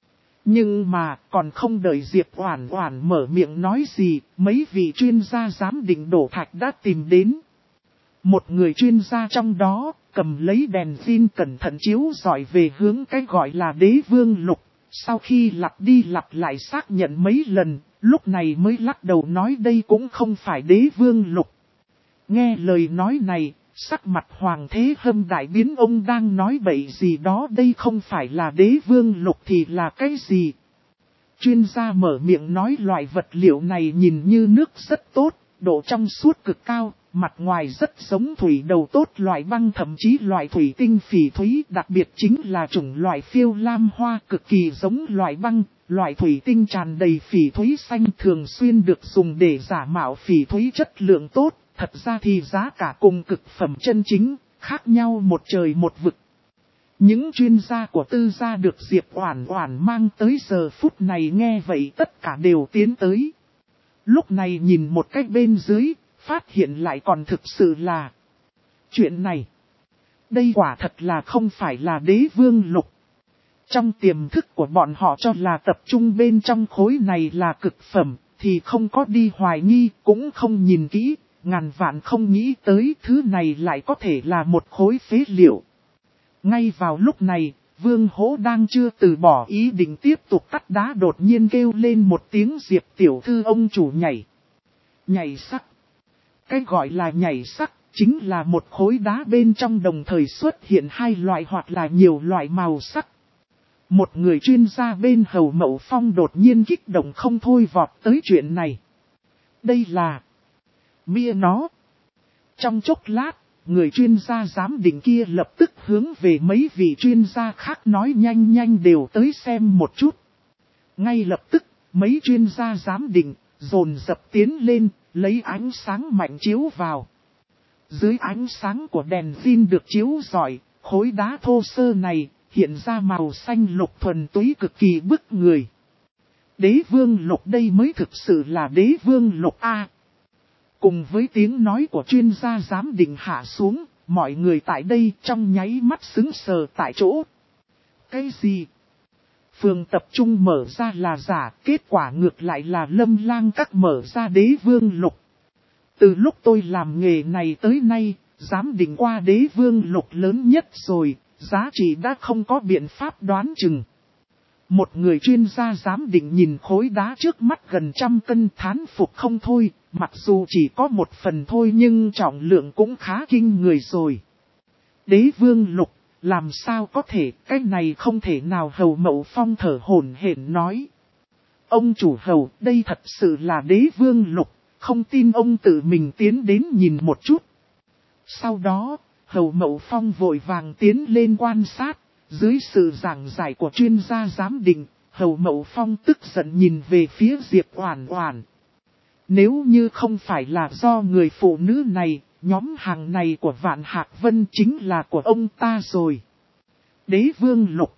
[SPEAKER 1] Nhưng mà còn không đợi Diệp Oản Oản mở miệng nói gì, mấy vị chuyên gia giám định đổ thạch đã tìm đến. Một người chuyên gia trong đó, cầm lấy đèn pin cẩn thận chiếu rọi về hướng cái gọi là đế vương lục. Sau khi lặp đi lặp lại xác nhận mấy lần, lúc này mới lắc đầu nói đây cũng không phải đế vương lục. Nghe lời nói này, sắc mặt Hoàng Thế Hâm đại biến, ông đang nói bậy gì đó, đây không phải là đế vương lục thì là cái gì? Chuyên gia mở miệng nói loại vật liệu này nhìn như nước rất tốt, độ trong suốt cực cao, mặt ngoài rất giống thủy đầu tốt loại băng, thậm chí loại thủy tinh phỉ thúy, đặc biệt chính là chủng loại phiêu lam hoa cực kỳ giống loại băng, loại thủy tinh tràn đầy phỉ thúy xanh thường xuyên được dùng để giả mạo phỉ thúy chất lượng tốt. Thật ra thì giá cả cùng cực phẩm chân chính, khác nhau một trời một vực. Những chuyên gia của Tư gia được Diệp Oản Oản mang tới giờ phút này nghe vậy tất cả đều tiến tới. Lúc này nhìn một cách bên dưới, phát hiện lại còn thực sự là chuyện này. Đây quả thật là không phải là đế vương lục. Trong tiềm thức của bọn họ cho là tập trung bên trong khối này là cực phẩm, thì không có đi hoài nghi, cũng không nhìn kỹ. Ngàn vạn không nghĩ tới thứ này lại có thể là một khối phế liệu. Ngay vào lúc này, Vương Hỗ đang chưa từ bỏ ý định tiếp tục cắt đá, đột nhiên kêu lên một tiếng Diệp tiểu thư, ông chủ nhảy. Nhảy sắc. Cái gọi là nhảy sắc, chính là một khối đá bên trong đồng thời xuất hiện hai loại hoặc là nhiều loại màu sắc. Một người chuyên gia bên Hầu Mậu Phong đột nhiên kích động không thôi vọt tới chuyện này. Đây là mia nó. Trong chốc lát, người chuyên gia giám định kia lập tức hướng về mấy vị chuyên gia khác nói nhanh nhanh đều tới xem một chút. Ngay lập tức, mấy chuyên gia giám định, dồn dập tiến lên, lấy ánh sáng mạnh chiếu vào. Dưới ánh sáng của đèn pin được chiếu rọi, khối đá thô sơ này, hiện ra màu xanh lục thuần túy cực kỳ bức người. Đế vương lục đây mới thực sự là đế vương lục A. Cùng với tiếng nói của chuyên gia giám định hạ xuống, mọi người tại đây trong nháy mắt sững sờ tại chỗ. Cái gì? Phường tập trung mở ra là giả, kết quả ngược lại là Lâm Lang Các mở ra đế vương lục. Từ lúc tôi làm nghề này tới nay, giám định qua đế vương lục lớn nhất rồi, giá trị đã không có biện pháp đoán chừng. Một người chuyên gia giám định nhìn khối đá trước mắt gần 100 cân thán phục không thôi, mặc dù chỉ có một phần thôi nhưng trọng lượng cũng khá kinh người rồi. Đế vương lục, làm sao có thể, cái này không thể nào. Hầu Mậu Phong thở hổn hển nói. Ông chủ Hầu, đây thật sự là đế vương lục, không tin ông tự mình tiến đến nhìn một chút. Sau đó, Hầu Mậu Phong vội vàng tiến lên quan sát. Dưới sự giảng giải của chuyên gia giám định, Hầu Mậu Phong tức giận nhìn về phía Diệp Oản Oản. Nếu như không phải là do người phụ nữ này, nhóm hàng này của Vạn Hạc Vân chính là của ông ta rồi. Đế vương lục.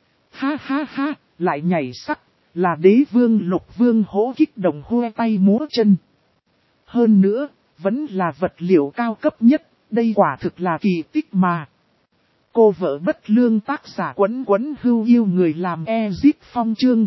[SPEAKER 1] Ha ha ha, lại nhảy sắc, là đế vương lục. Vương Hỗ kích động khoe tay múa chân. Hơn nữa, vẫn là vật liệu cao cấp nhất, đây quả thực là kỳ tích mà. Cô vợ bất lương tác giả Quấn Quấn Hưu yêu người làm Ezip Phong chương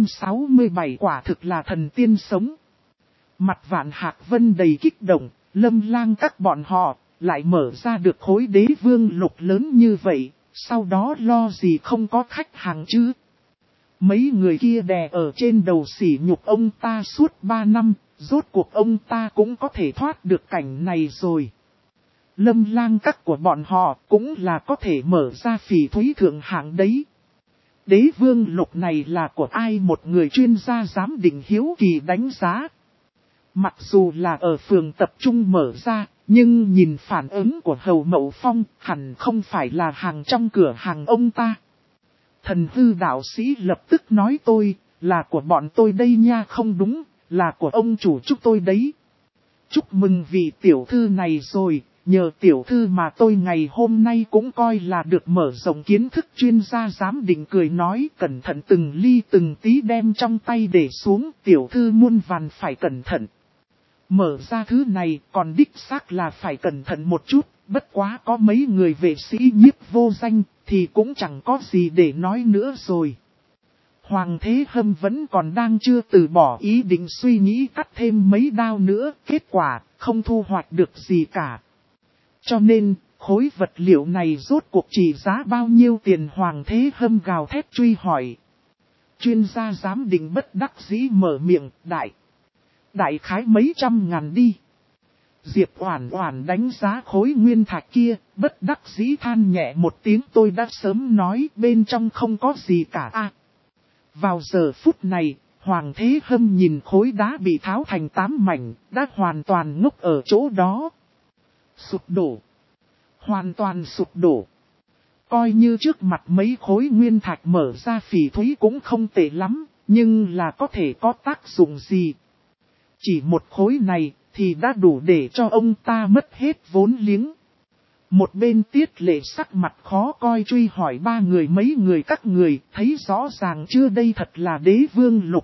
[SPEAKER 1] 767 quả thực là thần tiên sống. Mặt Vạn Hạc Vân đầy kích động, Lâm Lang các bọn họ, lại mở ra được khối đế vương lục lớn như vậy, sau đó lo gì không có khách hàng chứ. Mấy người kia đè ở trên đầu sỉ nhục ông ta suốt 3 năm, rốt cuộc ông ta cũng có thể thoát được cảnh này rồi. Lâm Lang các của bọn họ cũng là có thể mở ra phỉ thúy thượng hạng đấy. Đế vương lục này là của ai một người chuyên gia giám định hiếu kỳ đánh giá. Mặc dù là ở phường tập trung mở ra, nhưng nhìn phản ứng của Hầu Mậu Phong hẳn không phải là hàng trong cửa hàng ông ta. Thần hư đạo sĩ lập tức nói tôi, là của bọn tôi đây nha, không đúng, là của ông chủ chúng tôi đấy. Chúc mừng vị tiểu thư này rồi, nhờ tiểu thư mà tôi ngày hôm nay cũng coi là được mở rộng kiến thức. Chuyên gia giám định cười nói, cẩn thận từng ly từng tí đem trong tay để xuống, tiểu thư muôn vàn phải cẩn thận. Mở ra thứ này còn đích xác là phải cẩn thận một chút, bất quá có mấy người vệ sĩ nhiếp vô danh thì cũng chẳng có gì để nói nữa rồi. Hoàng Thế Hâm vẫn còn đang chưa từ bỏ ý định suy nghĩ cắt thêm mấy đao nữa, kết quả không thu hoạch được gì cả. Cho nên, khối vật liệu này rốt cuộc trị giá bao nhiêu tiền? Hoàng Thế Hâm gào thét truy hỏi. Chuyên gia giám định bất đắc dĩ mở miệng, đại khái mấy trăm ngàn đi. Diệp Oản Oản đánh giá khối nguyên thạch kia, bất đắc dĩ than nhẹ một tiếng, tôi đã sớm nói bên trong không có gì cả a. Vào giờ phút này, Hoàng Thế Hâm nhìn khối đá bị tháo thành 8 mảnh, đã hoàn toàn ngốc ở chỗ đó. Sụp đổ. Hoàn toàn sụp đổ. Coi như trước mặt mấy khối nguyên thạch mở ra phỉ thúy cũng không tệ lắm, nhưng là có thể có tác dụng gì? Chỉ một khối này thì đã đủ để cho ông ta mất hết vốn liếng. Một bên Tiết Lệ sắc mặt khó coi truy hỏi ba người, mấy người các người thấy rõ ràng chưa, đây thật là đế vương lục.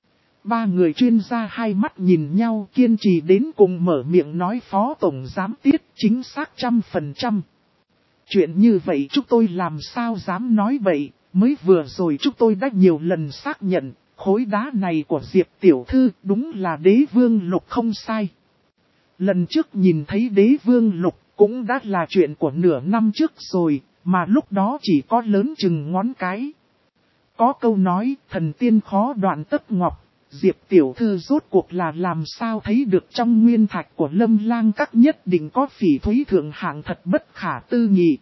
[SPEAKER 1] Ba người chuyên gia hai mắt nhìn nhau kiên trì đến cùng mở miệng nói, Phó Tổng Giám Tiết chính xác 100%. Chuyện như vậy chúng tôi làm sao dám nói bậy, mới vừa rồi chúng tôi đã nhiều lần xác nhận, khối đá này của Diệp Tiểu Thư đúng là đế vương lục không sai. Lần trước nhìn thấy đế vương lục cũng đã là chuyện của nửa năm trước rồi, mà lúc đó chỉ có lớn chừng ngón cái. Có câu nói, thần tiên khó đoạn tất ngọc, Diệp Tiểu Thư rốt cuộc là làm sao thấy được trong nguyên thạch của Lâm Lang các nhất định có phỉ thúy thượng hạng, thật bất khả tư nghị.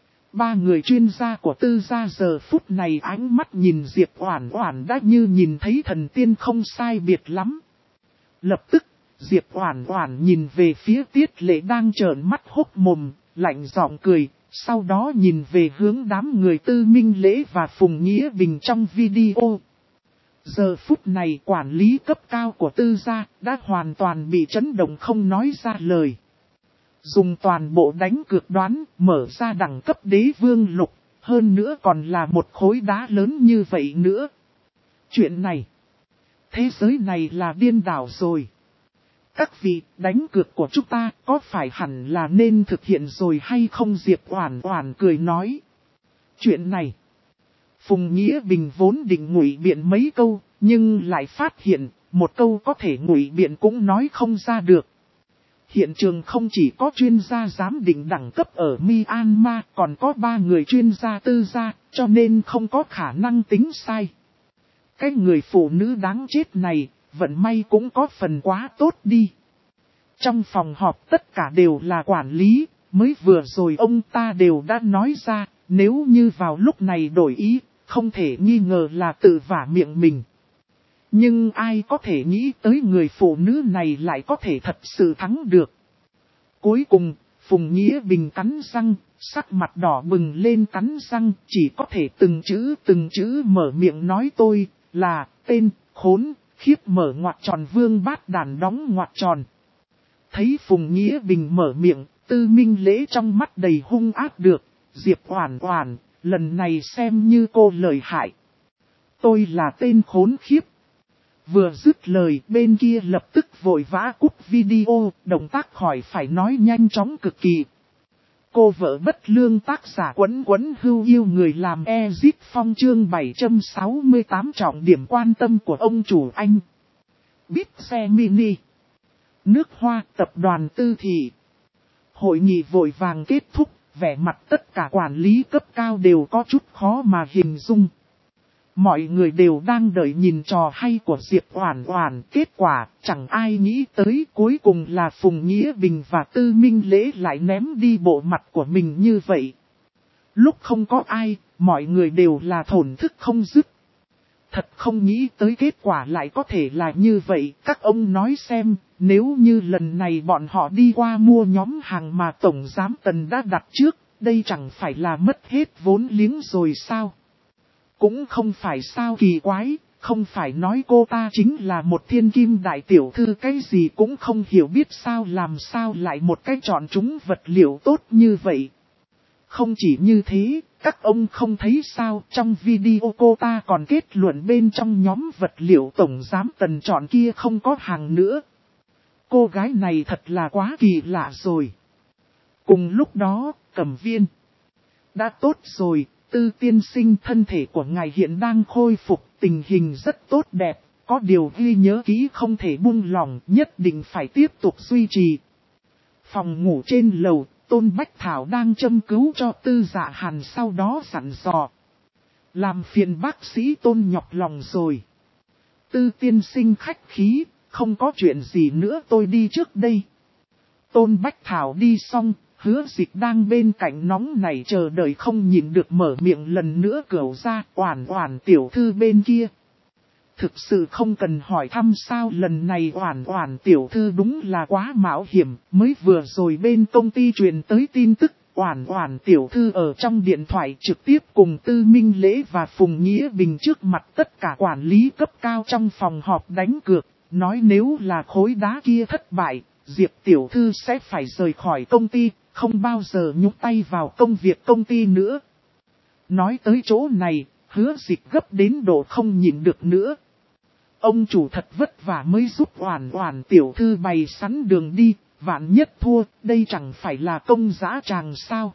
[SPEAKER 1] Ba người chuyên gia của Tư gia giờ phút này ánh mắt nhìn Diệp Oản Oản đã như nhìn thấy thần tiên không sai biệt lắm. Lập tức, Diệp Oản Oản nhìn về phía Tiết Lệ đang trợn mắt hốc mồm, lạnh giọng cười, sau đó nhìn về hướng đám người Tư Minh Lễ và Phùng Nghĩa Bình trong video. Giờ phút này quản lý cấp cao của Tư gia đã hoàn toàn bị chấn động không nói ra lời. Dùng toàn bộ đánh cược đoán, mở ra đẳng cấp đế vương lục, hơn nữa còn là một khối đá lớn như vậy nữa. Chuyện này, thế giới này là điên đảo rồi. Các vị, đánh cược của chúng ta có phải hẳn là nên thực hiện rồi hay không? Diệp Oản Oản cười nói. Chuyện này, Phùng Nghĩa Bình vốn định ngụy biện mấy câu, nhưng lại phát hiện, một câu có thể ngụy biện cũng nói không ra được. Hiện trường không chỉ có chuyên gia giám định đẳng cấp ở Myanmar, còn có 3 người chuyên gia Tư gia, cho nên không có khả năng tính sai. Cái người phụ nữ đáng chết này, vận may cũng có phần quá tốt đi. Trong phòng họp tất cả đều là quản lý, mới vừa rồi ông ta đều đã nói ra, nếu như vào lúc này đổi ý, không thể nghi ngờ là tự vả miệng mình. Nhưng ai có thể nghĩ tới người phụ nữ này lại có thể thật sự thắng được. Cuối cùng, Phùng Nghĩa Bình cắn răng, sắc mặt đỏ bừng lên cắn răng, chỉ có thể từng chữ mở miệng nói, tôi là tên khốn khiếp mở ngoặc tròn Vương Bát Đàn đóng ngoặc tròn. Thấy Phùng Nghĩa Bình mở miệng, Tư Minh Lễ trong mắt đầy hung ác được, Diệp Oản Oản, lần này xem như cô lợi hại. Tôi là tên khốn khiếp. Vừa dứt lời bên kia lập tức vội vã cúp video, động tác khỏi phải nói nhanh chóng cực kỳ. Cô vợ bất lương tác giả Quấn Quấn Hưu yêu người làm Exit Phong chương 768 trọng điểm quan tâm của ông chủ anh. Bít xe mini. Nước hoa tập đoàn Tư Thị. Hội nghị vội vàng kết thúc, vẻ mặt tất cả quản lý cấp cao đều có chút khó mà hình dung. Mọi người đều đang đợi nhìn trò hay của Diệp Oản Oản, kết quả chẳng ai nghĩ tới cuối cùng là Phùng Nghĩa Bình và Tư Minh Lễ lại ném đi bộ mặt của mình như vậy. Lúc không có ai, mọi người đều là thổn thức không dứt. Thật không nghĩ tới kết quả lại có thể là như vậy, các ông nói xem, nếu như lần này bọn họ đi qua mua nhóm hàng mà Tổng Giám Tần đã đặt trước, đây chẳng phải là mất hết vốn liếng rồi sao? Cũng không phải sao kỳ quái, không phải nói cô ta chính là một thiên kim đại tiểu thư cái gì cũng không hiểu biết sao làm sao lại một cái chọn chúng vật liệu tốt như vậy. Không chỉ như thế, các ông không thấy sao trong video cô ta còn kết luận bên trong nhóm vật liệu Tổng Giám Tần chọn kia không có hàng nữa. Cô gái này thật là quá kỳ lạ rồi. Cùng lúc đó, Cẩm Viên. Đã tốt rồi, Tư tiên sinh thân thể của ngài hiện đang khôi phục, tình hình rất tốt đẹp, có điều ghi nhớ kỹ không thể buông lỏng, nhất định phải tiếp tục duy trì. Phòng ngủ trên lầu, Tôn Bách Thảo đang châm cứu cho Tư Dạ Hàn sau đó dặn dò. Làm phiền bác sĩ Tôn nhọc lòng rồi. Tư tiên sinh khách khí, không có chuyện gì nữa tôi đi trước đây. Tôn Bách Thảo đi xong. Hứa Dịch đang bên cạnh nóng này chờ đợi không nhìn được mở miệng lần nữa cửu ra Oản Oản tiểu thư bên kia. Thực sự không cần hỏi thăm sao lần này Oản Oản tiểu thư đúng là quá mạo hiểm, mới vừa rồi bên công ty truyền tới tin tức Oản Oản tiểu thư ở trong điện thoại trực tiếp cùng Tư Minh Lễ và Phùng Nghĩa Bình trước mặt tất cả quản lý cấp cao trong phòng họp đánh cược, nói nếu là khối đá kia thất bại, Diệp tiểu thư sẽ phải rời khỏi công ty. Không bao giờ nhúc tay vào công việc công ty nữa. Nói tới chỗ này, Hứa Dịch gấp đến độ không nhịn được nữa. Ông chủ thật vất vả mới giúp Oản Oản tiểu thư bày sẵn đường đi, vạn nhất thua, đây chẳng phải là công dã tràng sao.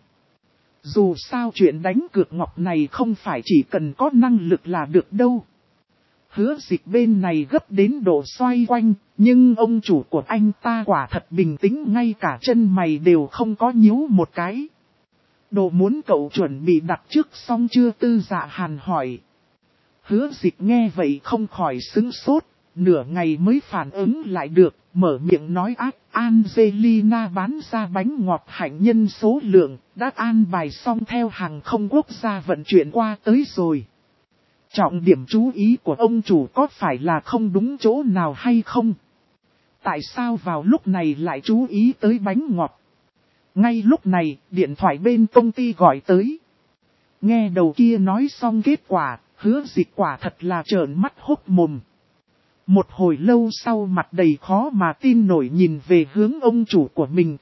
[SPEAKER 1] Dù sao chuyện đánh cược ngọc này không phải chỉ cần có năng lực là được đâu. Hứa Dịch bên này gấp đến độ xoay quanh, nhưng ông chủ của anh ta quả thật bình tĩnh ngay cả chân mày đều không có nhíu một cái. Đồ muốn cậu chuẩn bị đặt trước xong chưa Tư Dạ Hàn hỏi. Hứa Dịch nghe vậy không khỏi sững sốt, nửa ngày mới phản ứng lại được, mở miệng nói ác Angelina bán ra bánh ngọt hạnh nhân số lượng, đã an bài xong theo hàng không quốc gia vận chuyển qua tới rồi. Trọng điểm chú ý của ông chủ có phải là không đúng chỗ nào hay không? Tại sao vào lúc này lại chú ý tới bánh ngọt? Ngay lúc này, điện thoại bên công ty gọi tới. Nghe đầu kia nói xong kết quả, Hứa Dịch quả thật là trợn mắt hốc mồm. Một hồi lâu sau mặt đầy khó mà tin nổi nhìn về hướng ông chủ của mình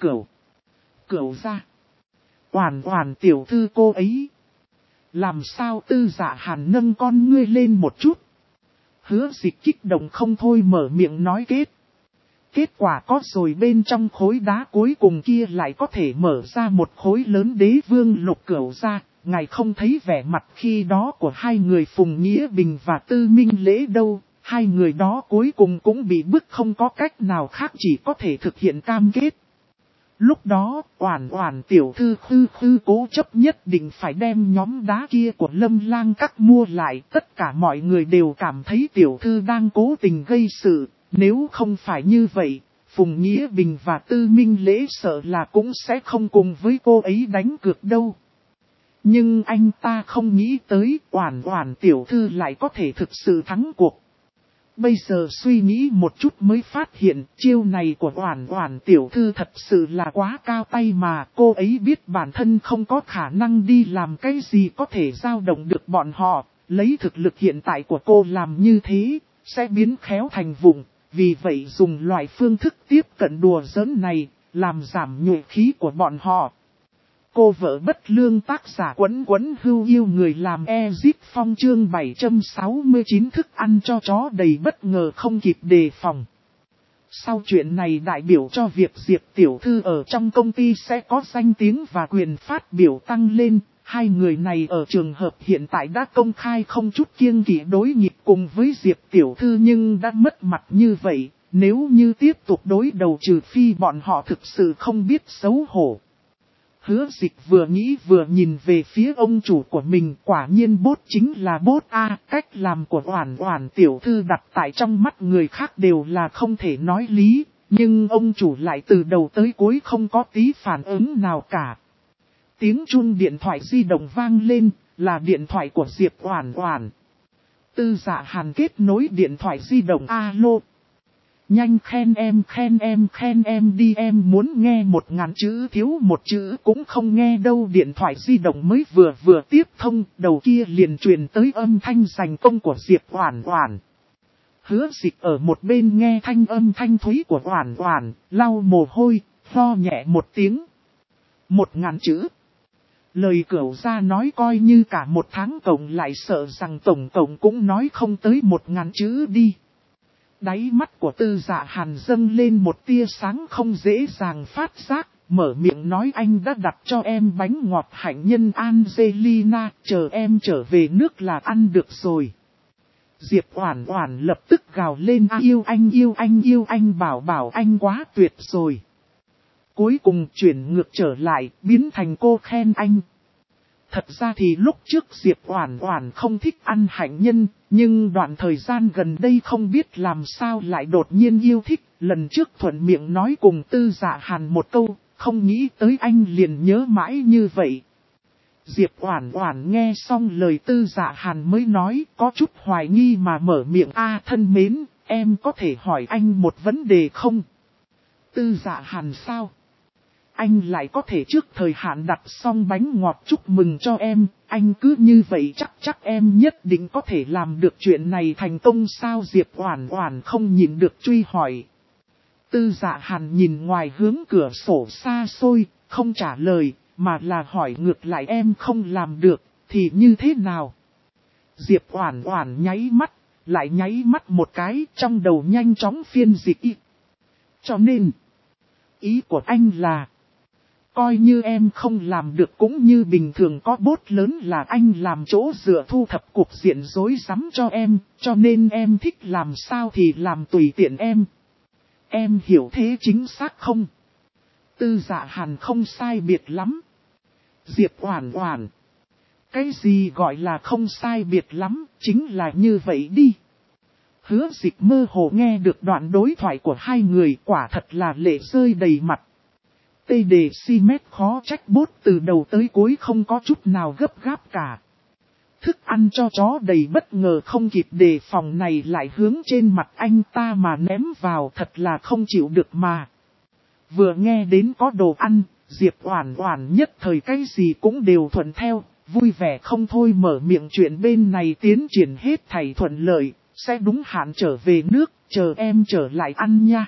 [SPEAKER 1] Cửu ra. Oản Oản tiểu thư cô ấy. Làm sao Tư Dạ Hàn nâng con ngươi lên một chút. Hứa Dịch kích động không thôi mở miệng nói Kết quả có rồi bên trong khối đá cuối cùng kia lại có thể mở ra một khối lớn đế vương lục cửu ra. Ngài không thấy vẻ mặt khi đó của hai người Phùng Nghĩa Bình và Tư Minh Lễ đâu. Hai người đó cuối cùng cũng bị bức không có cách nào khác chỉ có thể thực hiện cam kết. Lúc đó, Oản Oản tiểu thư khư cố chấp nhất định phải đem nhóm đá kia của Lâm Lang Các mua lại. Tất cả mọi người đều cảm thấy tiểu thư đang cố tình gây sự. Nếu không phải như vậy, Phùng Nghĩa Bình và Tư Minh Lễ sợ là cũng sẽ không cùng với cô ấy đánh cược đâu. Nhưng anh ta không nghĩ tới Oản Oản tiểu thư lại có thể thực sự thắng cuộc. Bây giờ suy nghĩ một chút mới phát hiện chiêu này của Oản Oản tiểu thư thật sự là quá cao tay mà cô ấy biết bản thân không có khả năng đi làm cái gì có thể dao động được bọn họ, lấy thực lực hiện tại của cô làm như thế, sẽ biến khéo thành vụng, vì vậy dùng loại phương thức tiếp cận đùa giỡn này, làm giảm nhuệ khí của bọn họ. Cô vợ bất lương tác giả Quấn Quấn Hưu yêu người làm Ezip Phong chương 769 thức ăn cho chó đầy bất ngờ không kịp đề phòng. Sau chuyện này đại biểu cho việc Diệp tiểu thư ở trong công ty sẽ có danh tiếng và quyền phát biểu tăng lên. Hai người này ở trường hợp hiện tại đã công khai không chút kiêng kỵ đối nghịch cùng với Diệp tiểu thư nhưng đã mất mặt như vậy. Nếu như tiếp tục đối đầu trừ phi bọn họ thực sự không biết xấu hổ. Hứa Dịch vừa nghĩ vừa nhìn về phía ông chủ của mình, quả nhiên bốt chính là bốt a. Cách làm của Oản Oản tiểu thư đặt tại trong mắt người khác đều là không thể nói lý, nhưng ông chủ lại từ đầu tới cuối không có tí phản ứng nào cả. Tiếng chuông điện thoại di động vang lên, là điện thoại của Diệp Oản Oản. Tư Dạ Hàn kết nối điện thoại di động. Alo. Nhanh khen em đi, em muốn nghe 1000 chữ thiếu một chữ cũng không nghe đâu. Điện thoại di động mới vừa tiếp thông, đầu kia liền truyền tới âm thanh giành công của Diệp Oản Oản. Hứa Dịch ở một bên nghe thanh âm thanh thúy của Oản Oản, lau mồ hôi, ho nhẹ một tiếng. 1000 chữ. Lời cửu gia nói coi như cả một tháng cộng lại sợ rằng tổng cộng cũng nói không tới 1000 chữ đi. Đáy mắt của Tư Dạ Hàn dâng lên một tia sáng không dễ dàng phát giác, mở miệng nói anh đã đặt cho em bánh ngọt hạnh nhân Angelina, chờ em trở về nước là ăn được rồi. Diệp Oản Oản lập tức gào lên yêu anh bảo anh quá tuyệt rồi. Cuối cùng chuyển ngược trở lại, biến thành cô khen anh. Thật ra thì lúc trước Diệp Oản Oản không thích ăn hạnh nhân, nhưng đoạn thời gian gần đây không biết làm sao lại đột nhiên yêu thích. Lần trước thuận miệng nói cùng Tư Dạ Hàn một câu, không nghĩ tới anh liền nhớ mãi như vậy. Diệp Oản Oản nghe xong lời Tư Dạ Hàn mới nói, có chút hoài nghi mà mở miệng. Thân mến, em có thể hỏi anh một vấn đề không? Tư Dạ Hàn sao? Anh lại có thể trước thời hạn đặt xong bánh ngọt chúc mừng cho em, anh cứ như vậy chắc em nhất định có thể làm được chuyện này thành công sao? Diệp Oản Oản không nhịn được truy hỏi. Tư Dạ Hàn nhìn ngoài hướng cửa sổ xa xôi, không trả lời, mà là hỏi ngược lại em không làm được, thì như thế nào? Diệp Oản Oản nháy mắt, lại nháy mắt một cái, trong đầu nhanh chóng phiên dịch. Cho nên, ý của anh là, coi như em không làm được cũng như bình thường có bốt lớn là anh làm chỗ dựa thu thập cuộc diện rối rắm cho em, cho nên em thích làm sao thì làm tùy tiện em. Em hiểu thế chính xác không? Tư Dạ Hàn không sai biệt lắm. Diệp Oản Oản. Cái gì gọi là không sai biệt lắm, chính là như vậy đi. Hứa Dịch mơ hồ nghe được đoạn đối thoại của hai người, quả thật là lệ rơi đầy mặt. Tê đề si mét khó trách bốt từ đầu tới cuối không có chút nào gấp gáp cả. Thức ăn cho chó đầy bất ngờ không kịp đề phòng này lại hướng trên mặt anh ta mà ném vào, thật là không chịu được mà. Vừa nghe đến có đồ ăn, Diệp Oản Oản nhất thời cái gì cũng đều thuận theo, vui vẻ không thôi mở miệng chuyện bên này tiến triển hết thảy thuận lợi, sẽ đúng hạn trở về nước, chờ em trở lại ăn nha.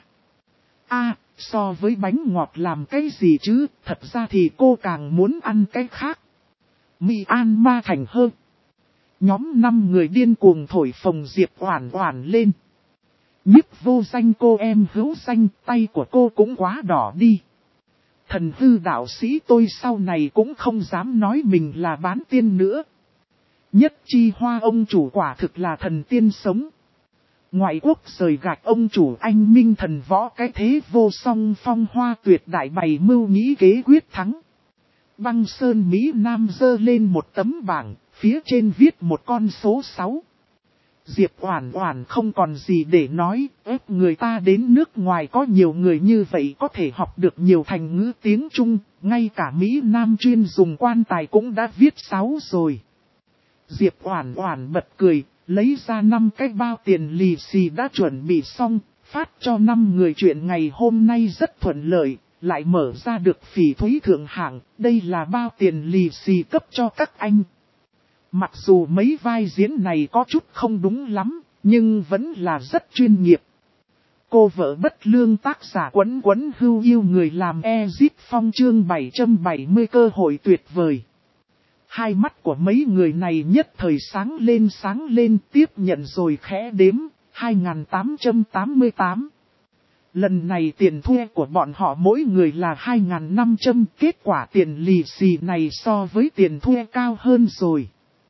[SPEAKER 1] So với bánh ngọt làm cái gì chứ, thật ra thì cô càng muốn ăn cái khác. Myanmar thành hơn. Nhóm 5 người điên cuồng thổi phồng Diệp Oản Oản lên. Nhiếp vô danh cô em hữu danh, tay của cô cũng quá đỏ đi. Thần hư đạo sĩ tôi sau này cũng không dám nói mình là bán tiên nữa. Nhất chi hoa ông chủ quả thực là thần tiên sống. Ngoại quốc rời gạch ông chủ anh minh thần võ cái thế vô song phong hoa tuyệt đại bày mưu nghĩ kế quyết thắng. Băng Sơn Mỹ Nam giơ lên một tấm bảng, phía trên viết một con số 6. Diệp Oản Oản không còn gì để nói, ép người ta đến nước ngoài có nhiều người như vậy có thể học được nhiều thành ngữ tiếng Trung, ngay cả Mỹ Nam chuyên dùng quan tài cũng đã viết 6 rồi. Diệp Oản Oản bật cười, lấy ra 5 cái bao tiền lì xì đã chuẩn bị xong, phát cho 5 người chuyện ngày hôm nay rất thuận lợi, lại mở ra được phỉ thúy thượng hạng, đây là bao tiền lì xì cấp cho các anh. Mặc dù mấy vai diễn này có chút không đúng lắm, nhưng vẫn là rất chuyên nghiệp. cô vợ bất lương tác giả Quấn Quấn Hưu yêu người làm Ezip Phong chương 770 cơ hội tuyệt vời. Hai mắt của mấy người này nhất thời sáng lên tiếp nhận rồi khẽ đếm, 2.888. Lần này tiền thuê của bọn họ mỗi người là 2.500, kết quả tiền lì xì này so với tiền thuê cao hơn rồi.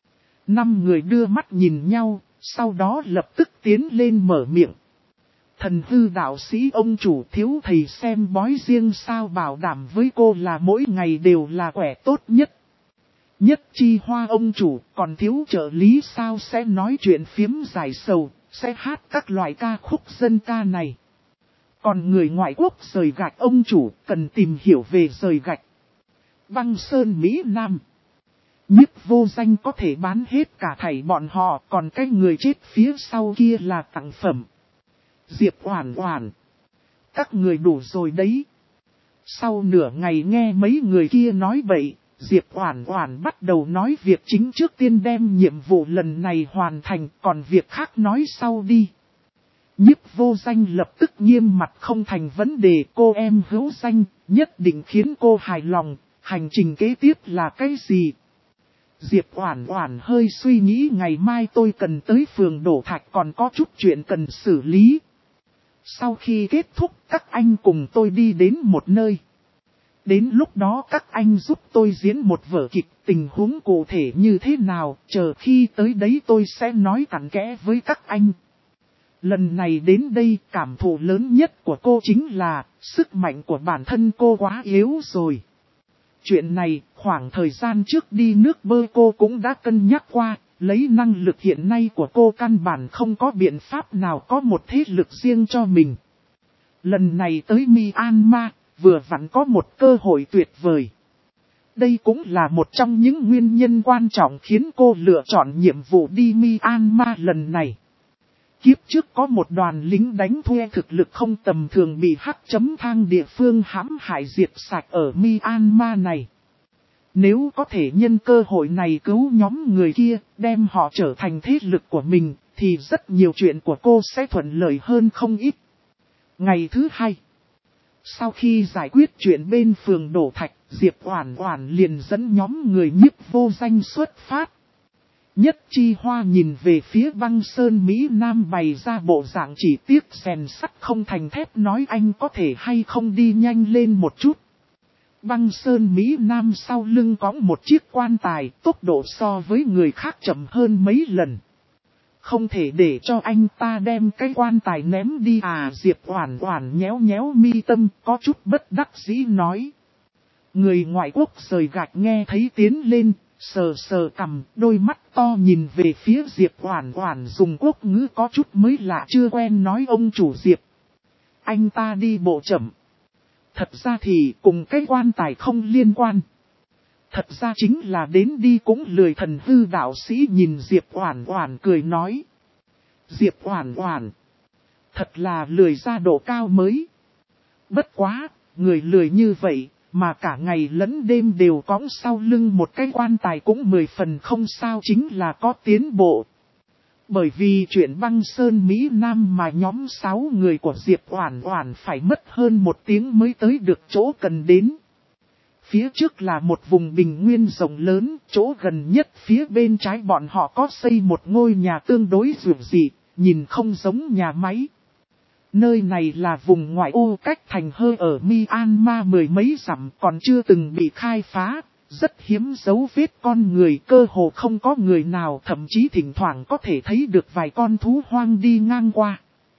[SPEAKER 1] 5 người đưa mắt nhìn nhau, sau đó lập tức tiến lên mở miệng. Thần hư đạo sĩ ông chủ thiếu thầy xem bói riêng sao bảo đảm với cô là mỗi ngày đều là quẻ tốt nhất. Nhất chi hoa ông chủ còn thiếu trợ lý sao sẽ nói chuyện phiếm giải sầu, sẽ hát các loại ca khúc dân ca này. Còn người ngoại quốc rời gạch ông chủ cần tìm hiểu về rời gạch. Băng Sơn Mỹ Nam. Nhiếp Vô Danh có thể bán hết cả thảy bọn họ, còn cái người chết phía sau kia là tặng phẩm. Diệp Oản Oản. Các người đủ rồi đấy. Sau nửa ngày nghe mấy người kia nói bậy, Diệp Oản Oản bắt đầu nói việc chính trước tiên đem nhiệm vụ lần này hoàn thành, còn việc khác nói sau đi. Nhiếp Vô Danh lập tức nghiêm mặt không thành vấn đề, cô em Hữu Danh, nhất định khiến cô hài lòng, hành trình kế tiếp là cái gì? Diệp Oản Oản hơi suy nghĩ ngày mai tôi cần tới phường Đổ Thạch còn có chút chuyện cần xử lý. Sau khi kết thúc các anh cùng tôi đi đến một nơi. Đến lúc đó các anh giúp tôi diễn một vở kịch, tình huống cụ thể như thế nào, chờ khi tới đấy tôi sẽ nói cặn kẽ với các anh. Lần này đến đây cảm thụ lớn nhất của cô chính là sức mạnh của bản thân cô quá yếu rồi. Chuyện này khoảng thời gian trước đi nước bơi cô cũng đã cân nhắc qua, lấy năng lực hiện nay của cô căn bản không có biện pháp nào có một thế lực riêng cho mình. Lần này tới Myanmar, vừa vặn có một cơ hội tuyệt vời. Đây cũng là một trong những nguyên nhân quan trọng khiến cô lựa chọn nhiệm vụ đi Myanmar lần này. Kiếp trước có một đoàn lính đánh thuê thực lực không tầm thường bị H.Thang địa phương hãm hại diệt sạch ở Myanmar này. Nếu có thể nhân cơ hội này cứu nhóm người kia, đem họ trở thành thế lực của mình, thì rất nhiều chuyện của cô sẽ thuận lợi hơn không ít. Ngày thứ hai, sau khi giải quyết chuyện bên phường Đổ Thạch, Diệp Oản Oản liền dẫn nhóm người Nhiếp Vô Danh xuất phát. Nhất chi hoa nhìn về phía Băng Sơn Mỹ Nam bày ra bộ dạng chỉ tiếc rèn sắt không thành thép nói anh có thể hay không đi nhanh lên một chút. Băng Sơn Mỹ Nam sau lưng có một chiếc quan tài, tốc độ so với người khác chậm hơn mấy lần. Không thể để cho anh ta đem cái quan tài ném đi à? Diệp Oản Oản nhéo nhéo mi tâm, có chút bất đắc dĩ nói. Người ngoại quốc rời gạch nghe thấy tiến lên, sờ sờ cằm, đôi mắt to nhìn về phía Diệp Oản Oản dùng quốc ngữ có chút mới lạ chưa quen nói ông chủ Diệp. Anh ta đi bộ chậm. Thật ra thì cùng cái quan tài không liên quan. Thật ra chính là đến đi cũng lười. Thần hư đạo sĩ nhìn Diệp Oản Oản cười nói. Diệp Oản Oản. Thật là lười ra độ cao mới. Bất quá, người lười như vậy, mà cả ngày lẫn đêm đều cõng sau lưng một cái quan tài cũng 10 phần không sao chính là có tiến bộ. Bởi vì chuyện Băng Sơn Mỹ Nam mà nhóm 6 người của Diệp Oản Oản phải mất hơn 1 tiếng mới tới được chỗ cần đến. Phía trước là một vùng bình nguyên rộng lớn, chỗ gần nhất phía bên trái bọn họ có xây một ngôi nhà tương đối rườm rì, nhìn không giống nhà máy. Nơi này là vùng ngoại ô cách thành Hơi ở Myanmar 10 mấy dặm còn chưa từng bị khai phá, rất hiếm dấu vết con người, cơ hồ không có người nào, thậm chí thỉnh thoảng có thể thấy được vài con thú hoang đi ngang qua.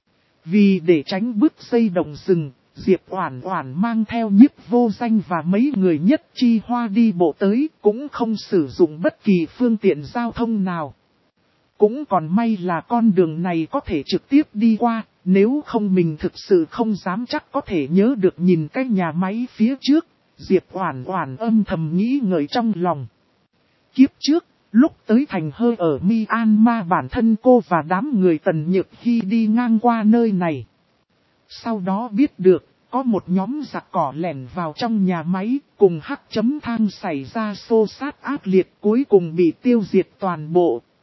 [SPEAKER 1] Vì để tránh bứt dây động rừng, Diệp Oản Oản mang theo Nhiếp Vô Danh và mấy người Nhất chi hoa đi bộ tới, cũng không sử dụng bất kỳ phương tiện giao thông nào. Cũng còn may là con đường này có thể trực tiếp đi qua, nếu không mình thực sự không dám chắc có thể nhớ được nhìn cái nhà máy phía trước. Diệp Oản Oản âm thầm nghĩ ngợi trong lòng. Kiếp trước, lúc tới thành Hơi ở Myanmar bản thân cô và đám người Tần Nhược Hy đi ngang qua nơi này. Sau đó biết được, có một nhóm giặc cỏ lẻn vào trong nhà máy, cùng H.Thang xảy ra xô xát ác liệt cuối cùng bị tiêu diệt toàn bộ.